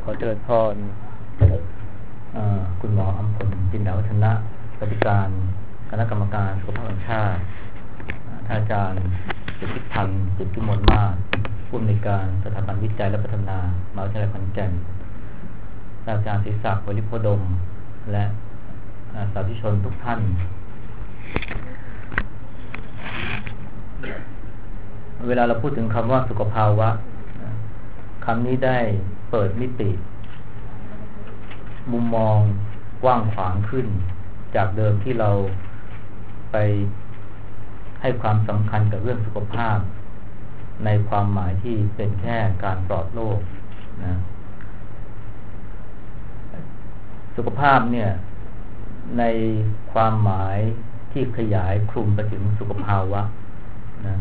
ขอเจริญพรคุณหมออำพลจินดาวัฒนะปฏิการคณะกรรมการสุขภาพแห่งชาติท่านอาจารย์จิตติพันธ์จิตพิมลมาศผู้อำนวยการสถาบันวิจัยและพัฒนามหาวิทยาลัยขอนแก่นอาจารย์ศรีศักดิ์วลิโพดมและสาธุชนทุกท่านเวลาเราพูดถึงคำว่าสุขภาวะคำนี้ได้เปิดมิติมุมมองกว้างขวางขึ้นจากเดิมที่เราไปให้ความสำคัญกับเรื่องสุขภาพในความหมายที่เป็นแค่การปลอดโรคนะสุขภาพเนี่ยในความหมายที่ขยายคลุมไปถึงสุขภาวะนะ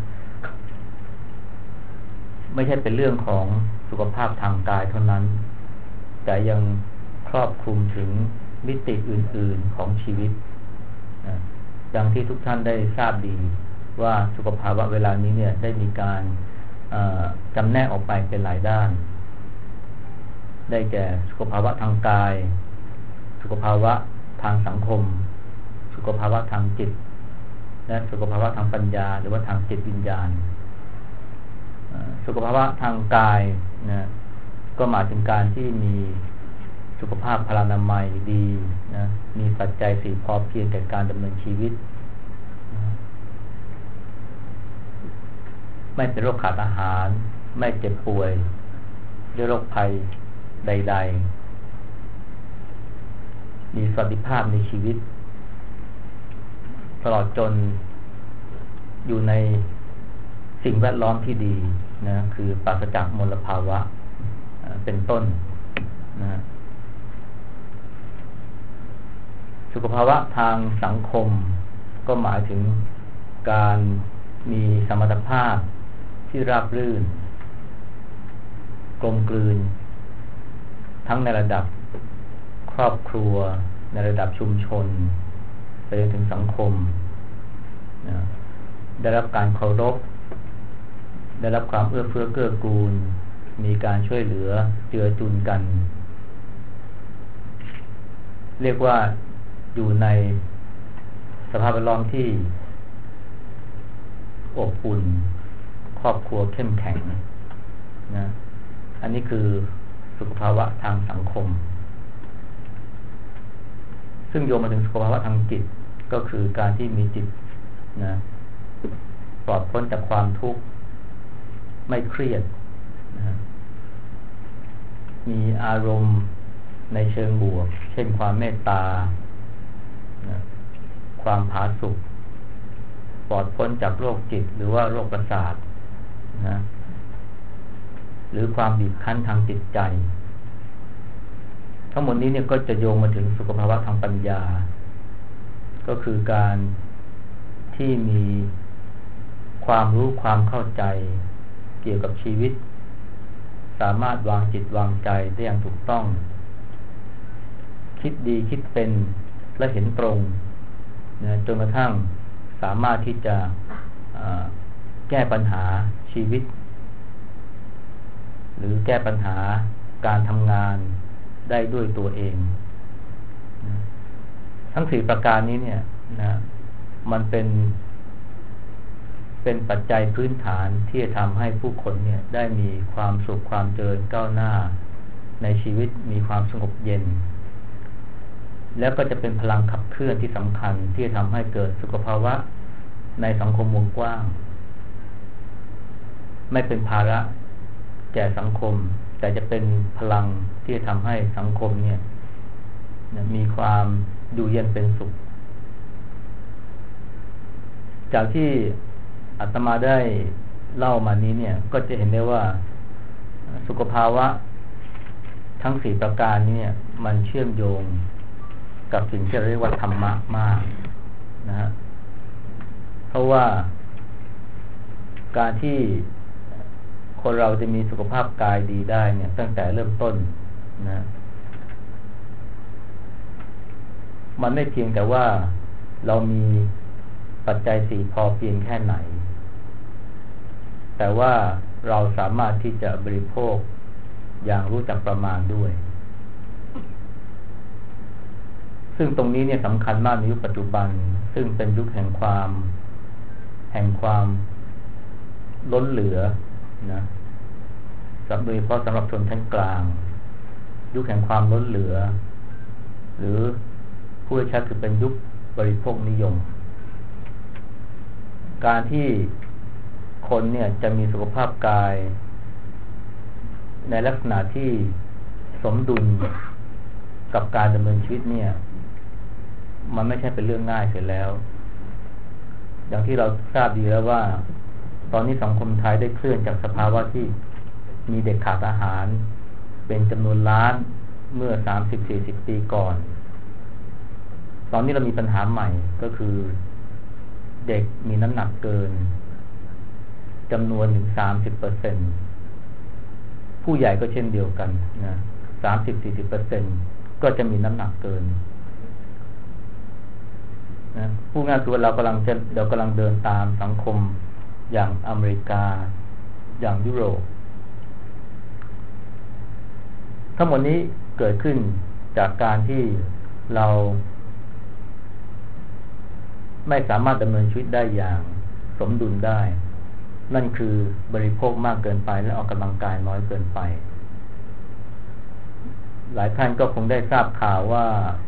ไม่ใช่เป็นเรื่องของสุขภาพทางกายเท่านั้นแต่ยังครอบคลุมถึงมิติอื่นๆของชีวิตนะอย่างที่ทุกท่านได้ทราบดีว่าสุขภาวะเวลานี้เนี่ยได้มีการจำแนกออกไปเป็นหลายด้านได้แก่สุขภาวะทางกายสุขภาวะทางสังคมสุขภาวะทางจิตและสุขภาวะทางปัญญาหรือว่าทางจิตวิญญาณสุขภาวะทางกายนะก็หมายถึงการที่มีสุขภาพพลานามัยดีนะมีปัจจัยสี่พอเพียงแก่การดำเนินชีวิตไม่เป็นโรคขาดอาหารไม่เจ็บป่วยด้วยโรคภัยใดๆมีสวัสดิภาพในชีวิตตลอดจนอยู่ในสิ่งแวดล้อมที่ดีนะคือปราศจากมลภาวะเป็นต้นนะสุขภาวะทางสังคมก็หมายถึงการมีสมรรถภาพที่ราบรื่นกลมกลืนทั้งในระดับครอบครัวในระดับชุมชนไปจนถึงสังคมนะได้รับการเคารพได้รับความเอื้อเฟื้อเกื้อกูลมีการช่วยเหลือเจือจุนกันเรียกว่าอยู่ในสภาพแวดล้อมที่อบอุ่นครอบครัวเข้มแข็งนะอันนี้คือสุขภาวะทางสังคมซึ่งโยงมาถึงสุขภาวะทางจิตก็คือการที่มีจิตนะปลอดพ้นจากความทุกข์ไม่เครียดนะมีอารมณ์ในเชิงบวกเช่นความเมตตานะความผาสุกปลอดพ้นจากโรคจิตหรือว่าโรคประสาทนะหรือความบีบคั้นทางจิตใจทั้งหมดนี้เนี่ยก็จะโยงมาถึงสุขภาวะทางปัญญาก็คือการที่มีความรู้ความเข้าใจเกี่ยวกับชีวิตสามารถวางจิตวางใจได้อย่างถูกต้องคิดดีคิดเป็นและเห็นตรงนะจนกระทั่งสามารถที่จะแก้ปัญหาชีวิตหรือแก้ปัญหาการทำงานได้ด้วยตัวเองนะทั้งสี่ประการนี้เนี่ยนะมันเป็นปัจจัยพื้นฐานที่จะทำให้ผู้คนเนี่ยได้มีความสุขความเจริญก้าวหน้าในชีวิตมีความสงบเย็นแล้วก็จะเป็นพลังขับเคลื่อนที่สำคัญที่จะทำให้เกิดสุขภาวะในสังคมวงกว้างไม่เป็นภาระแก่สังคมแต่จะเป็นพลังที่จะทำให้สังคมเนี่ยมีความอยู่เย็นเป็นสุขจากที่อาตมาได้เล่ามานี้เนี่ยก็จะเห็นได้ว่าสุขภาวะทั้งสี่ประการนี้เนี่ยมันเชื่อมโยงกับสิ่งที่เรียกว่าธรรมะมากนะฮะเพราะว่าการที่คนเราจะมีสุขภาพกายดีได้เนี่ยตั้งแต่เริ่มต้นนะมันไม่เพียงแต่ว่าเรามีปัจจัยสี่พอเพียงแค่ไหนแต่ว่าเราสามารถที่จะบริโภคอย่างรู้จักประมาณด้วยซึ่งตรงนี้เนี่ยสำคัญมากในยุคปัจจุบันซึ่งเป็นยุคแห่งความล้นเหลือนะโดยเฉพาะสำหรับชนชั้นกลางยุคแห่งความล้นเหลือหรือผู้ชัดคือเป็นยุคบริโภคนิยมการที่คนเนี่ยจะมีสุขภาพกายในลักษณะที่สมดุลกับการดำเนินชีวิตเนี่ยมันไม่ใช่เป็นเรื่องง่ายเสียแล้วอย่างที่เราทราบดีแล้วว่าตอนนี้สังคมไทยได้เคลื่อนจากสภาวะที่มีเด็กขาดอาหารเป็นจำนวนล้านเมื่อ 30-40 ปีก่อนตอนนี้เรามีปัญหาใหม่ก็คือเด็กมีน้ำหนักเกินจำนวนถึง 30% ผู้ใหญ่ก็เช่นเดียวกันนะ 30-40% ก็จะมีน้ำหนักเกินนะผู้ง่ายคือเรากำลังเดินตามสังคมอย่างอเมริกาอย่างยุโรปทั้งหมดนี้เกิดขึ้นจากการที่เราไม่สามารถดำเนินชีวิตได้อย่างสมดุลได้นั่นคือบริโภคมากเกินไปและออกกำลังกายน้อยเกินไปหลายท่านก็คงได้ทราบข่าวว่า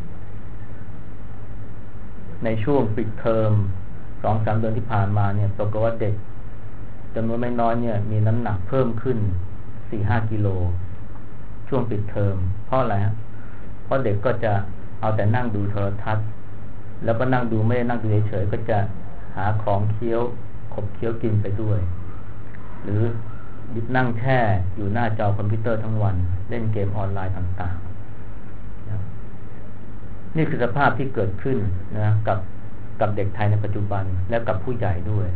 ในช่วงปิดเทอม 2-3 เดือนที่ผ่านมาเนี่ยปรากฏว่าเด็กจำนวนไม่น้อยเนี่ยมีน้ำหนักเพิ่มขึ้น 4-5 กิโลช่วงปิดเทอมเพราะอะไรฮะเพราะเด็กก็จะเอาแต่นั่งดูโทรทัศน์แล้วก็นั่งดูไม่ได้นั่งดูเฉยๆก็จะหาของเคี้ยวขบเคี้ยวกินไปด้วยหรือนั่งแช่อยู่หน้าจอคอมพิวเตอร์ทั้งวันเล่นเกมออนไลน์ต่างๆนี่คือสภาพที่เกิดขึ้นนะกับเด็กไทยในปัจจุบันและกับผู้ใหญ่ด้วย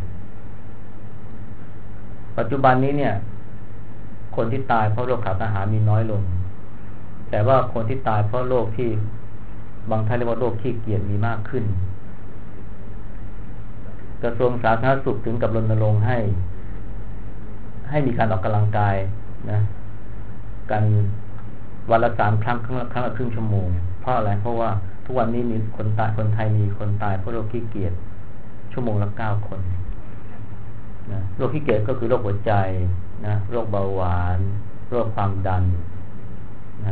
ปัจจุบันนี้เนี่ยคนที่ตายเพราะโรคขาดอาหารมีน้อยลงแต่ว่าคนที่ตายเพราะโรคที่บางท่านเรียกว่าโรคขี้เกียจมีมากขึ้นกระทรวงสาธารณสุขถึงกับรณรงค์ให้มีการออกกำลังกายนะกันวันละ3 ครั้งครั้งละครึ่งชั่วโมงเพราะอะไรเพราะว่าทุกวันนี้มีคนไทยมีคนตายเพราะโรคขี้เกียจชั่วโมงละ9 คนนะโรคขี้เกียจก็คือโรคหัวใจนะโรคเบาหวานโรคความดันนะ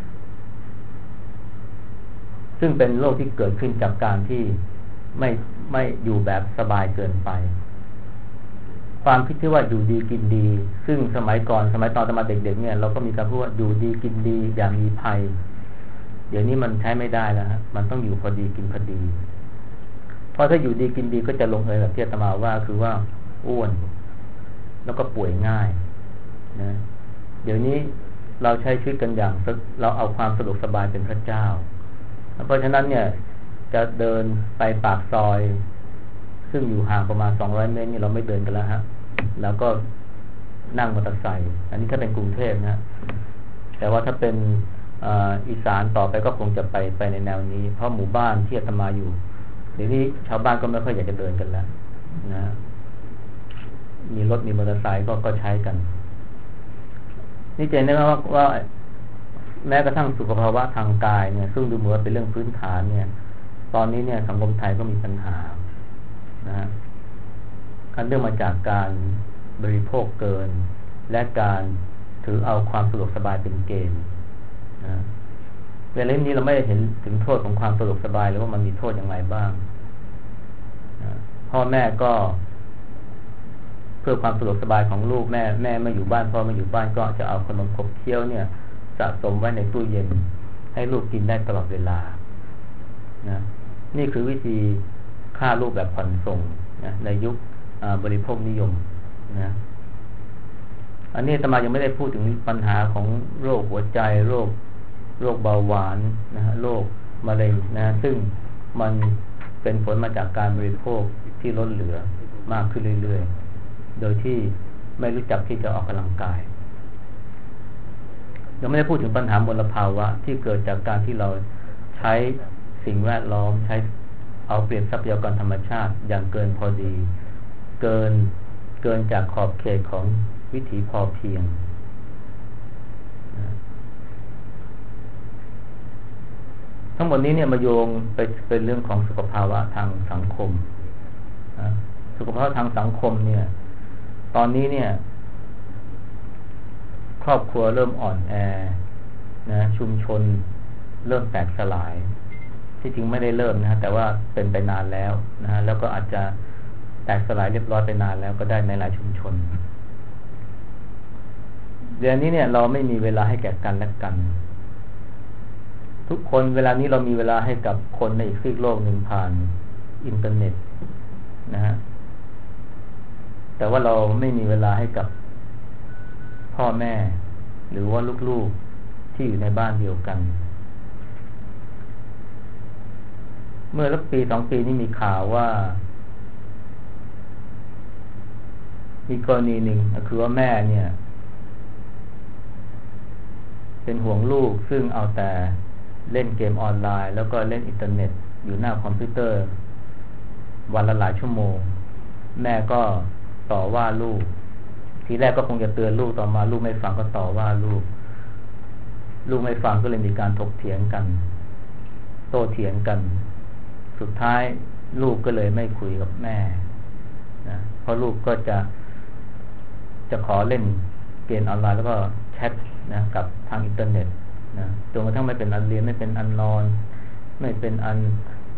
ซึ่งเป็นโรคที่เกิดขึ้นจากการที่ไม่อยู่แบบสบายเกินไปความคิดที่ว่าอยู่ดีกินดีซึ่งสมัยตอนมาเด็กๆเนี่ยเราก็มีการพูดว่าอยู่ดีกินดีอย่างมีภัยเดี๋ยวนี้มันใช้ไม่ได้แล้วฮะมันต้องอยู่พอดีกินพอดีเพราะถ้าอยู่ดีกินดีก็จะลงเอยแบบที่อาตมาว่าคือว่าอ้วนแล้วก็ป่วยง่ายนะเดี๋ยวนี้เราใช้ชีวิตกันอย่างเราเอาความสะดวกสบายเป็นพระเจ้าเพราะฉะนั้นเนี่ยจะเดินไปปากซอยซึ่งอยู่ห่างประมาณ200 เมตรนี่เราไม่เดินกันแล้วฮะแล้วก็นั่งมอเตอร์ไซค์อันนี้ถ้าเป็นกรุงเทพนะแต่ว่าถ้าเป็นอีสานต่อไปก็คงจะไปในแนวนี้เพราะหมู่บ้านที่อาตมาอยู่เดี๋ยวนี้ชาวบ้านก็ไม่ค่อยอยากจะเดินกันแล้วนะมีรถมีมอเตอร์ไซค์ก็ใช้กันนี่เจนนะครับว่าแม้กระทั่งสุขภาวะทางกายเนี่ยซึ่งดูเหมือนว่าเป็นเรื่องพื้นฐานเนี่ยตอนนี้เนี่ยสังคมไทยก็มีปัญหานะฮะอันเนื่องมาจากการบริโภคเกินและการถือเอาความสะดวกสบายเป็นเกณฑ์นะเวลานี้เราไม่ได้เห็นถึงโทษของความสะดวกสบายหรือว่ามันมีโทษอย่างไรบ้างนะพ่อแม่ก็เพื่อความสะดวกสบายของลูกแม่ไม่อยู่บ้านพ่อไม่อยู่บ้านก็จะเอาขนมขบเคี้ยวเนี่ยสะสมไว้ในตู้เย็นให้ลูกกินได้ตลอดเวลานะนี่คือวิธีฆ่าลูกแบบผ่อนส่งนะในยุคบริโภคนิยมนะอันนี้อาตมายังไม่ได้พูดถึงปัญหาของโรคหัวใจโรคเบาหวานนะฮะโรคมะเร็งนะซึ่งมันเป็นผลมาจากการบริโภคที่ล้นเหลือมากขึ้นเรื่อยๆโดยที่ไม่รู้จักที่จะออกกำลังกายยังไม่ได้พูดถึงปัญหามลภาวะที่เกิดจากการที่เราใช้สิ่งแวดล้อมใช้เอาเปรียบทรัพยากรธรรมชาติอย่างเกินพอดีเกินจากขอบเขตของวิถีพอเพียงทั้งหมดนี้เนี่ยมาโยงไปเป็นเรื่องของสุขภาวะทางสังคมสุขภาวะทางสังคมเนี่ยตอนนี้เนี่ยครอบครัวเริ่มอ่อนแอนะชุมชนเริ่มแตกสลายที่จริงไม่ได้เริ่มนะแต่ว่าเป็นไปนานแล้วนะฮะแล้วก็อาจจะแตกสลายเรียบร้อยไปนานแล้วก็ได้ในหลายชุมชนเดี๋ยวนี้เนี่ยเราไม่มีเวลาให้แก่กันและกันทุกคนเวลานี้เรามีเวลาให้กับคนในอีกซีกโลกหนึ่งผ่านอินเทอร์เน็ตนะฮะแต่ว่าเราไม่มีเวลาให้กับพ่อแม่หรือว่าลูกๆที่อยู่ในบ้านเดียวกันเมื่อสักปี2 ปีนี้มีข่าวว่ามีกรณีหนึ่งคือว่าแม่เนี่ยเป็นห่วงลูกซึ่งเอาแต่เล่นเกมออนไลน์แล้วก็เล่นอินเทอร์เน็ตอยู่หน้าคอมพิวเตอร์วันละหลายชั่วโมงแม่ก็ต่อว่าลูกทีแรกก็คงจะเตือนลูกต่อมาลูกไม่ฟังก็ต่อว่าลูกไม่ฟังก็เลยมีการถกเถียงกันโต้เถียงกันสุดท้ายลูกก็เลยไม่คุยกับแม่นะเพราะลูกก็จะขอเล่นเกมออนไลน์แล้วก็แชทนะกับทางอินเทอร์เน็ตนะจนกระทั่งไม่เป็นอันเรียนไม่เป็นอันนอนไม่เป็นอัน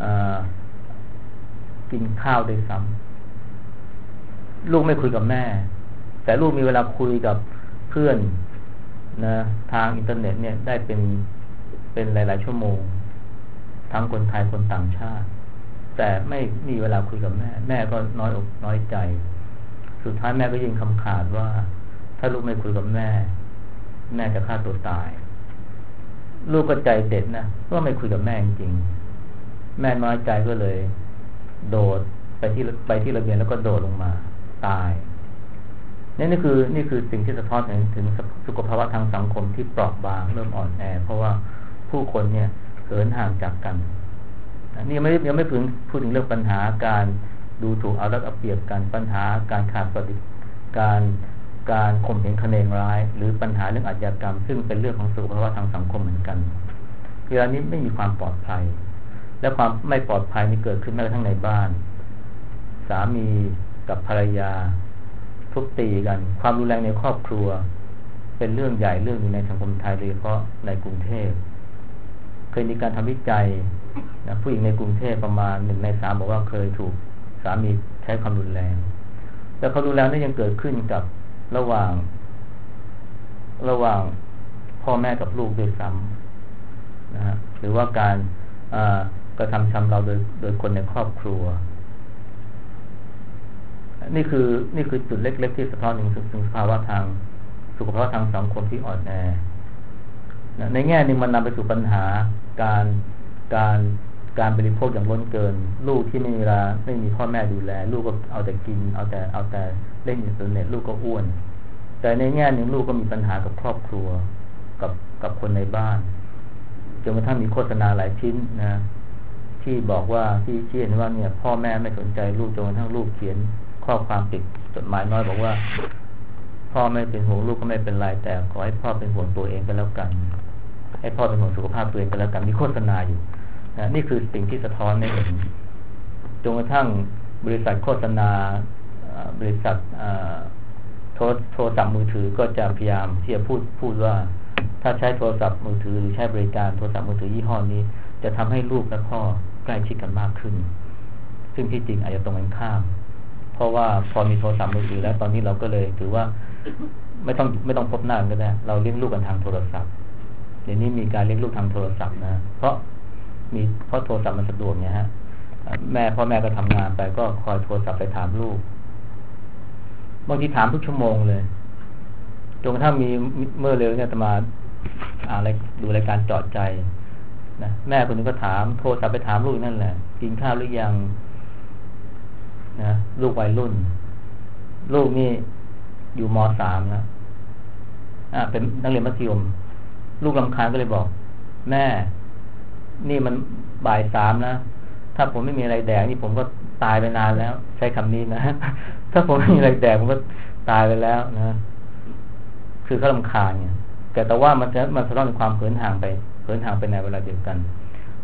กินข้าวด้วยซ้ำลูกไม่คุยกับแม่แต่ลูกมีเวลาคุยกับเพื่อนนะทางอินเทอร์เน็ตเนี่ยได้เป็นหลายๆชั่วโมงทั้งคนไทยคนต่างชาติแต่ไม่มีเวลาคุยกับแม่ก็น้อยอกน้อยใจสุดท้ายแม่ก็ยิงคำขาดว่าถ้าลูกไม่คุยกับแม่จะฆ่าตัวตายลูกก็ใจเด็ดนะว่าไม่คุยกับแม่จริงแม่น้อยใจก็เลยโดดไปที่ระเบียงแล้วก็โดดลงมาตายนี่คือสิ่งที่สะท้อนถึงสุขภาวะทางสังคมที่เปราะบางเริ่มอ่อนแอเพราะว่าผู้คนเนี่ยเหินห่างจากกันนี่ยังไม่พูดถึงเรื่องปัญหาการดูถูกเอารัดเอาเปรียบกันปัญหาการขาดสวัสดิการข่มเหงคะเนงร้ายหรือปัญหาเรื่องอาชญากรรมซึ่งเป็นเรื่องของสุขภาวะทางสังคมเหมือนกันเวลานี้ไม่มีความปลอดภัยและความไม่ปลอดภัยนี่เกิดขึ้นแม้กระทั่งในบ้านสามีกับภรรยาทุบตีกันความรุนแรงในครอบครัวเป็นเรื่องใหญ่เรื่องนึงในสังคมไทยโดยเฉพาะในกรุงเทพเคยมีการทำวิจัยนะผู้หญิงในกรุงเทพประมาณ1 ใน 3บอกว่าเคยถูกสามีใช้ความรุนแรงแล้วความรุนแรงนั้นยังเกิดขึ้นกับระหว่างพ่อแม่กับลูกด้วยซ้ำนะฮะหรือว่าการกระทำชำเราโดยคนในครอบครัวนี่คือจุดเล็กๆที่สะท้อนถึงสภาวะทางสุขภาวะทางสังคมที่อ่อนแอในแง่นึงมันนำไปสู่ปัญหาการบริโภคอย่างล้นเกินลูกที่ไม่มีเวลาไม่มีพ่อแม่ดูแลลูกก็เอาแต่กินเอาแต่เล่นอินเทอร์เน็ตลูกก็อ้วนแต่ในแง่นึงลูกก็มีปัญหากับครอบครัวกับคนในบ้านจนกระทั่งมีโฆษณาหลายชิ้นนะที่บอกว่าที่เห็นว่าเนี่ยพ่อแม่ไม่สนใจลูกจนกระทั่งลูกเขียนข้อความติดจดหมายน้อยบอกว่าพ่อไม่เป็นห่วงลูกก็ไม่เป็นไรแต่ขอให้พ่อเป็นห่วงตัวเองก็แล้วกันให้พ่อเป็นห่วงสุขภาพตัวเองก็แล้วกันมีโฆษณาอยู่นะนี่คือสิ่งที่สะท้อนให้เห็นจนกระทั่งบริษัทโฆษณาบริษัทโทรศัพท์มือถือก็จะพยายามที่จะพูดว่าถ้าใช้โทรศัพท์มือถือหรือใช้บริการโทรศัพท์มือถือยี่ห้อนี้จะทำให้ลูกและพ่อใกล้ชิดกันมากขึ้นซึ่งที่จริงอาจจะตรงกันข้ามเพราะว่าพอมีโทรศัพท์มือถือแล้วตอนนี้เราก็เลยถือว่าไม่ต้องพบหน้ากันก็ได้เราเลี้ยงลูกกันทางโทรศัพท์เดี๋ยวนี้มีการเลี้ยงลูกทางโทรศัพท์นะเพราะโทรศัพท์มันสะดวกเนี่ยฮะพ่อแม่ก็ทำงานไปก็คอยโทรศัพท์ไปถามลูกบางทีถามทุกชั่วโมงเลยจนกระทั่งมีเมื่อเร็วเนี่ยจะมาดูรายการเจาะใจนะแม่คนนึงก็ถามโทรศัพท์ไปถามลูกนั่นแหละกินข้าวหรือยังนะลูกวัยรุ่นลูกนี่อยู่ม.3 นะเป็นนักเรียนมัธยมลูกรำคาญก็เลยบอกแม่นี่มันบ่าย 3นะถ้าผมไม่มีอะไรแดกนี่ผมก็ตายไปนานแล้วใช้คำนี้นะถ้าผมไม่มีอะไรแดกผมก็ตายไปแล้วนะคือเขารำคาญเนี่ยแต่ว่ามันสะท้อนถึงความเหินห่างไปในเวลาเดียวกัน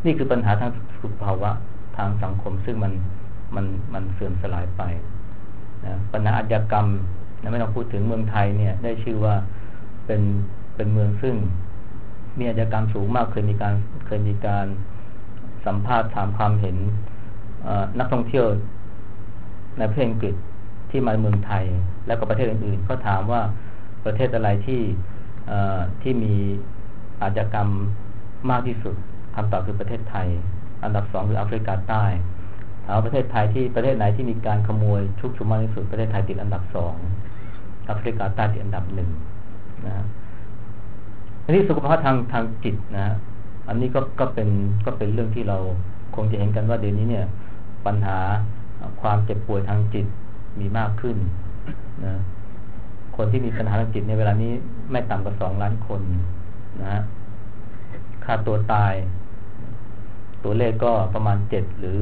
นี่คือปัญหาทางสุขภาวะทางสังคมซึ่งมันเสื่อมสลายไปนะปัญหาอาชญากรรมนะไม่ต้องพูดถึงเมืองไทยเนี่ยได้ชื่อว่าเป็นเมืองซึ่งมีอาชญากรรมสูงมากเคยมีการสัมภาษณ์ถามความเห็นนักท่องเที่ยวในประเทศอังกฤษที่มาเมืองไทยและก็ประเทศอื่นๆก็ถามว่าประเทศอะไรที่มีอาชญากรรมมากที่สุดคำตอบคือประเทศไทยอันดับ2คือแอฟริกาใต้ถามประเทศไทยที่ประเทศไหนที่มีการขโมยชุกชุมมากที่สุดประเทศไทยติดอันดับ2แอฟริกาใต้ติดอันดับ1นะอันนี้สุขภาพทางจิตนะอันนี้ก็เป็นเรื่องที่เราคงจะเห็นกันว่าเดี๋ยวนี้เนี่ยปัญหาความเจ็บป่วยทางจิตมีมากขึ้นนะคนที่มีปัญหาทางจิตในเวลานี้ไม่ต่ำกว่า2 ล้านคนนะฮะค่าตัวตายตัวเลขก็ประมาณ7หรือ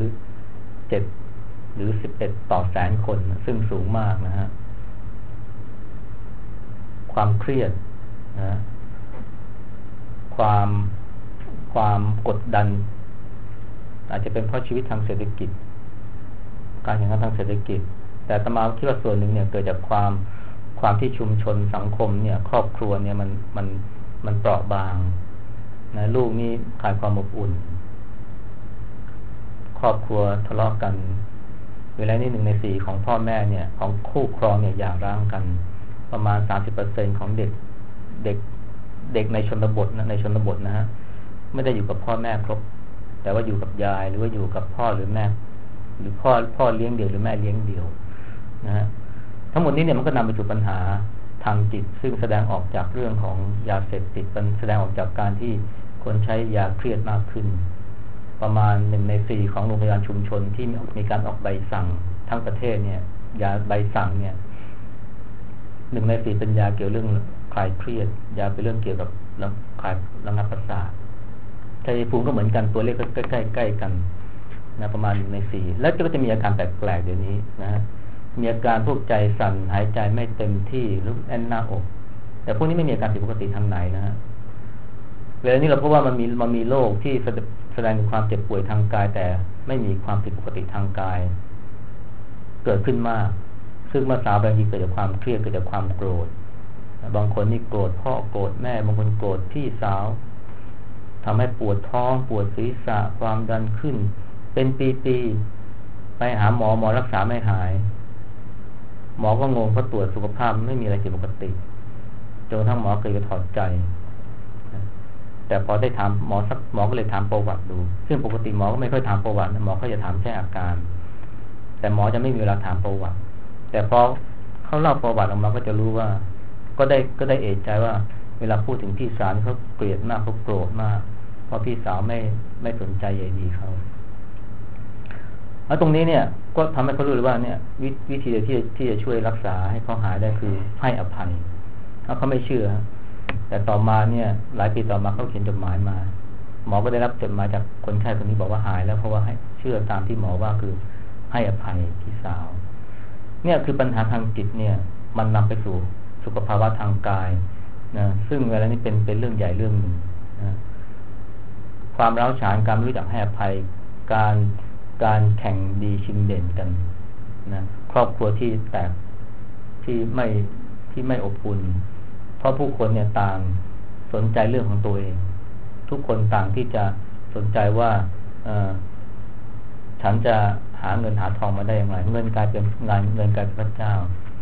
11ต่อแสนคนซึ่งสูงมากนะฮะความเครียดนะความกดดันอาจจะเป็นเพราะชีวิตทางเศรษฐกิจการแข่งขันทางเศรษฐกิจแต่อาตมาคิดว่าส่วนหนึ่งเนี่ยเกิดจากความที่ชุมชนสังคมเนี่ยครอบครัวเนี่ยมันเปราะบางนะลูกนี่ขาดความอบอุ่นครอบครัวทะเลาะกันเวลานี้1 ใน 4ของพ่อแม่เนี่ยของคู่ครองเนี่ยหย่าร้างกันประมาณ 30% ของเด็กในชนบทนะฮะไม่ได้อยู่กับพ่อแม่ครบแต่ว่าอยู่กับยายหรือว่าอยู่กับพ่อหรือแม่หรือพ่อเลี้ยงเดี่ยวหรือแม่เลี้ยงเดี่ยวนะฮะทั้งหมดนี้เนี่ยมันก็นำไปสู่ปัญหาทางจิตซึ่งแสดงออกจากเรื่องของยาเสพติดมันแสดงออกจากการที่คนใช้ยาเครียดมากขึ้นประมาณ1 ใน 4ของโรงพยาบาลชุมชนที่มีการออกใบสั่งทั้งประเทศเนี่ยยาใบสั่งเนี่ย1 ใน 4เป็นยาเกี่ยวเรื่องคลายเครียดยาเป็นเรื่องเกี่ยวกับคลายระงับประสาทชัยภูมิก็เหมือนกันตัวเลขก็ใกล้ๆกันนะประมาณ1 ใน 4แล้วก็จะมีอาการแปลกๆเดี๋ยวนี้นะฮะมีอาการพวกใจสั่นหายใจไม่เต็มที่หรือแน่นหน้าอกแต่พวกนี้ไม่มีอาการผิดปกติทางไหนนะฮะเวลานี้เราพบว่ามันมีโรคที่แสดงถึงความเจ็บป่วยทางกายแต่ไม่มีความผิดปกติทางกายเกิดขึ้นมากซึ่งเมื่อสาวบางทีเกิดจากความเครียดเกิดจากความโกรธบางคนนี่โกรธพ่อโกรธแม่บางคนโกรธพี่สาวทำให้ปวดท้องปวดศีรษะความดันขึ้นเป็นปีๆไปหาหมอรักษาไม่หายหมอก็งงเพราะตรวจสุขภาพไม่มีอะไรผิดปกติจนทั้งหมอเคยจะถอดใจแต่พอได้ถามหมอก็เลยถามประวัติดูซึ่งปกติหมอก็ไม่ค่อยถามประวัติหมอเขาจะถามแค่อาการแต่หมอจะไม่มีเวลาถามประวัติแต่พอเขาเล่าประวัติออกมาก็จะรู้ว่าก็ได้เอะใจว่าเวลาพูดถึงพี่สาวเขาเกลียดมากเขาโกรธมากเพราะพี่สาวไม่สนใจใยดีเขาแล้วตรงนี้เนี่ยก็ทำให้เขารู้เลยว่าเนี่ยวิธีเดียวที่จะช่วยรักษาให้เขาหายได้คือให้อภัยถ้าเขาไม่เชื่อแต่ต่อมาเนี่ยหลายปีต่อมาเขาเขียนจดหมายมาหมอก็ได้รับจดหมายจากคนไข้คนนี้บอกว่าหายแล้วเพราะว่าให้เชื่อตามที่หมอว่าคือให้อภัยพี่สาวเนี่ยคือปัญหาทางจิตเนี่ยมันนำไปสู่สุขภาวะทางกายนะซึ่งเวลานี้เป็นเรื่องใหญ่เรื่องหนึ่งนะความร้าวฉานการไม่รู้จักให้อภัยการแข่งดีชิงเด่นกันนะครอบครัวที่แตกที่ไม่อบอุ่นเพราะผู้คนเนี่ยต่างสนใจเรื่องของตัวเองทุกคนต่างที่จะสนใจว่าฉันจะหาเงินหาทองมาได้อย่างไรเงินกลายเป็นเงินกลายเป็นพระเจ้า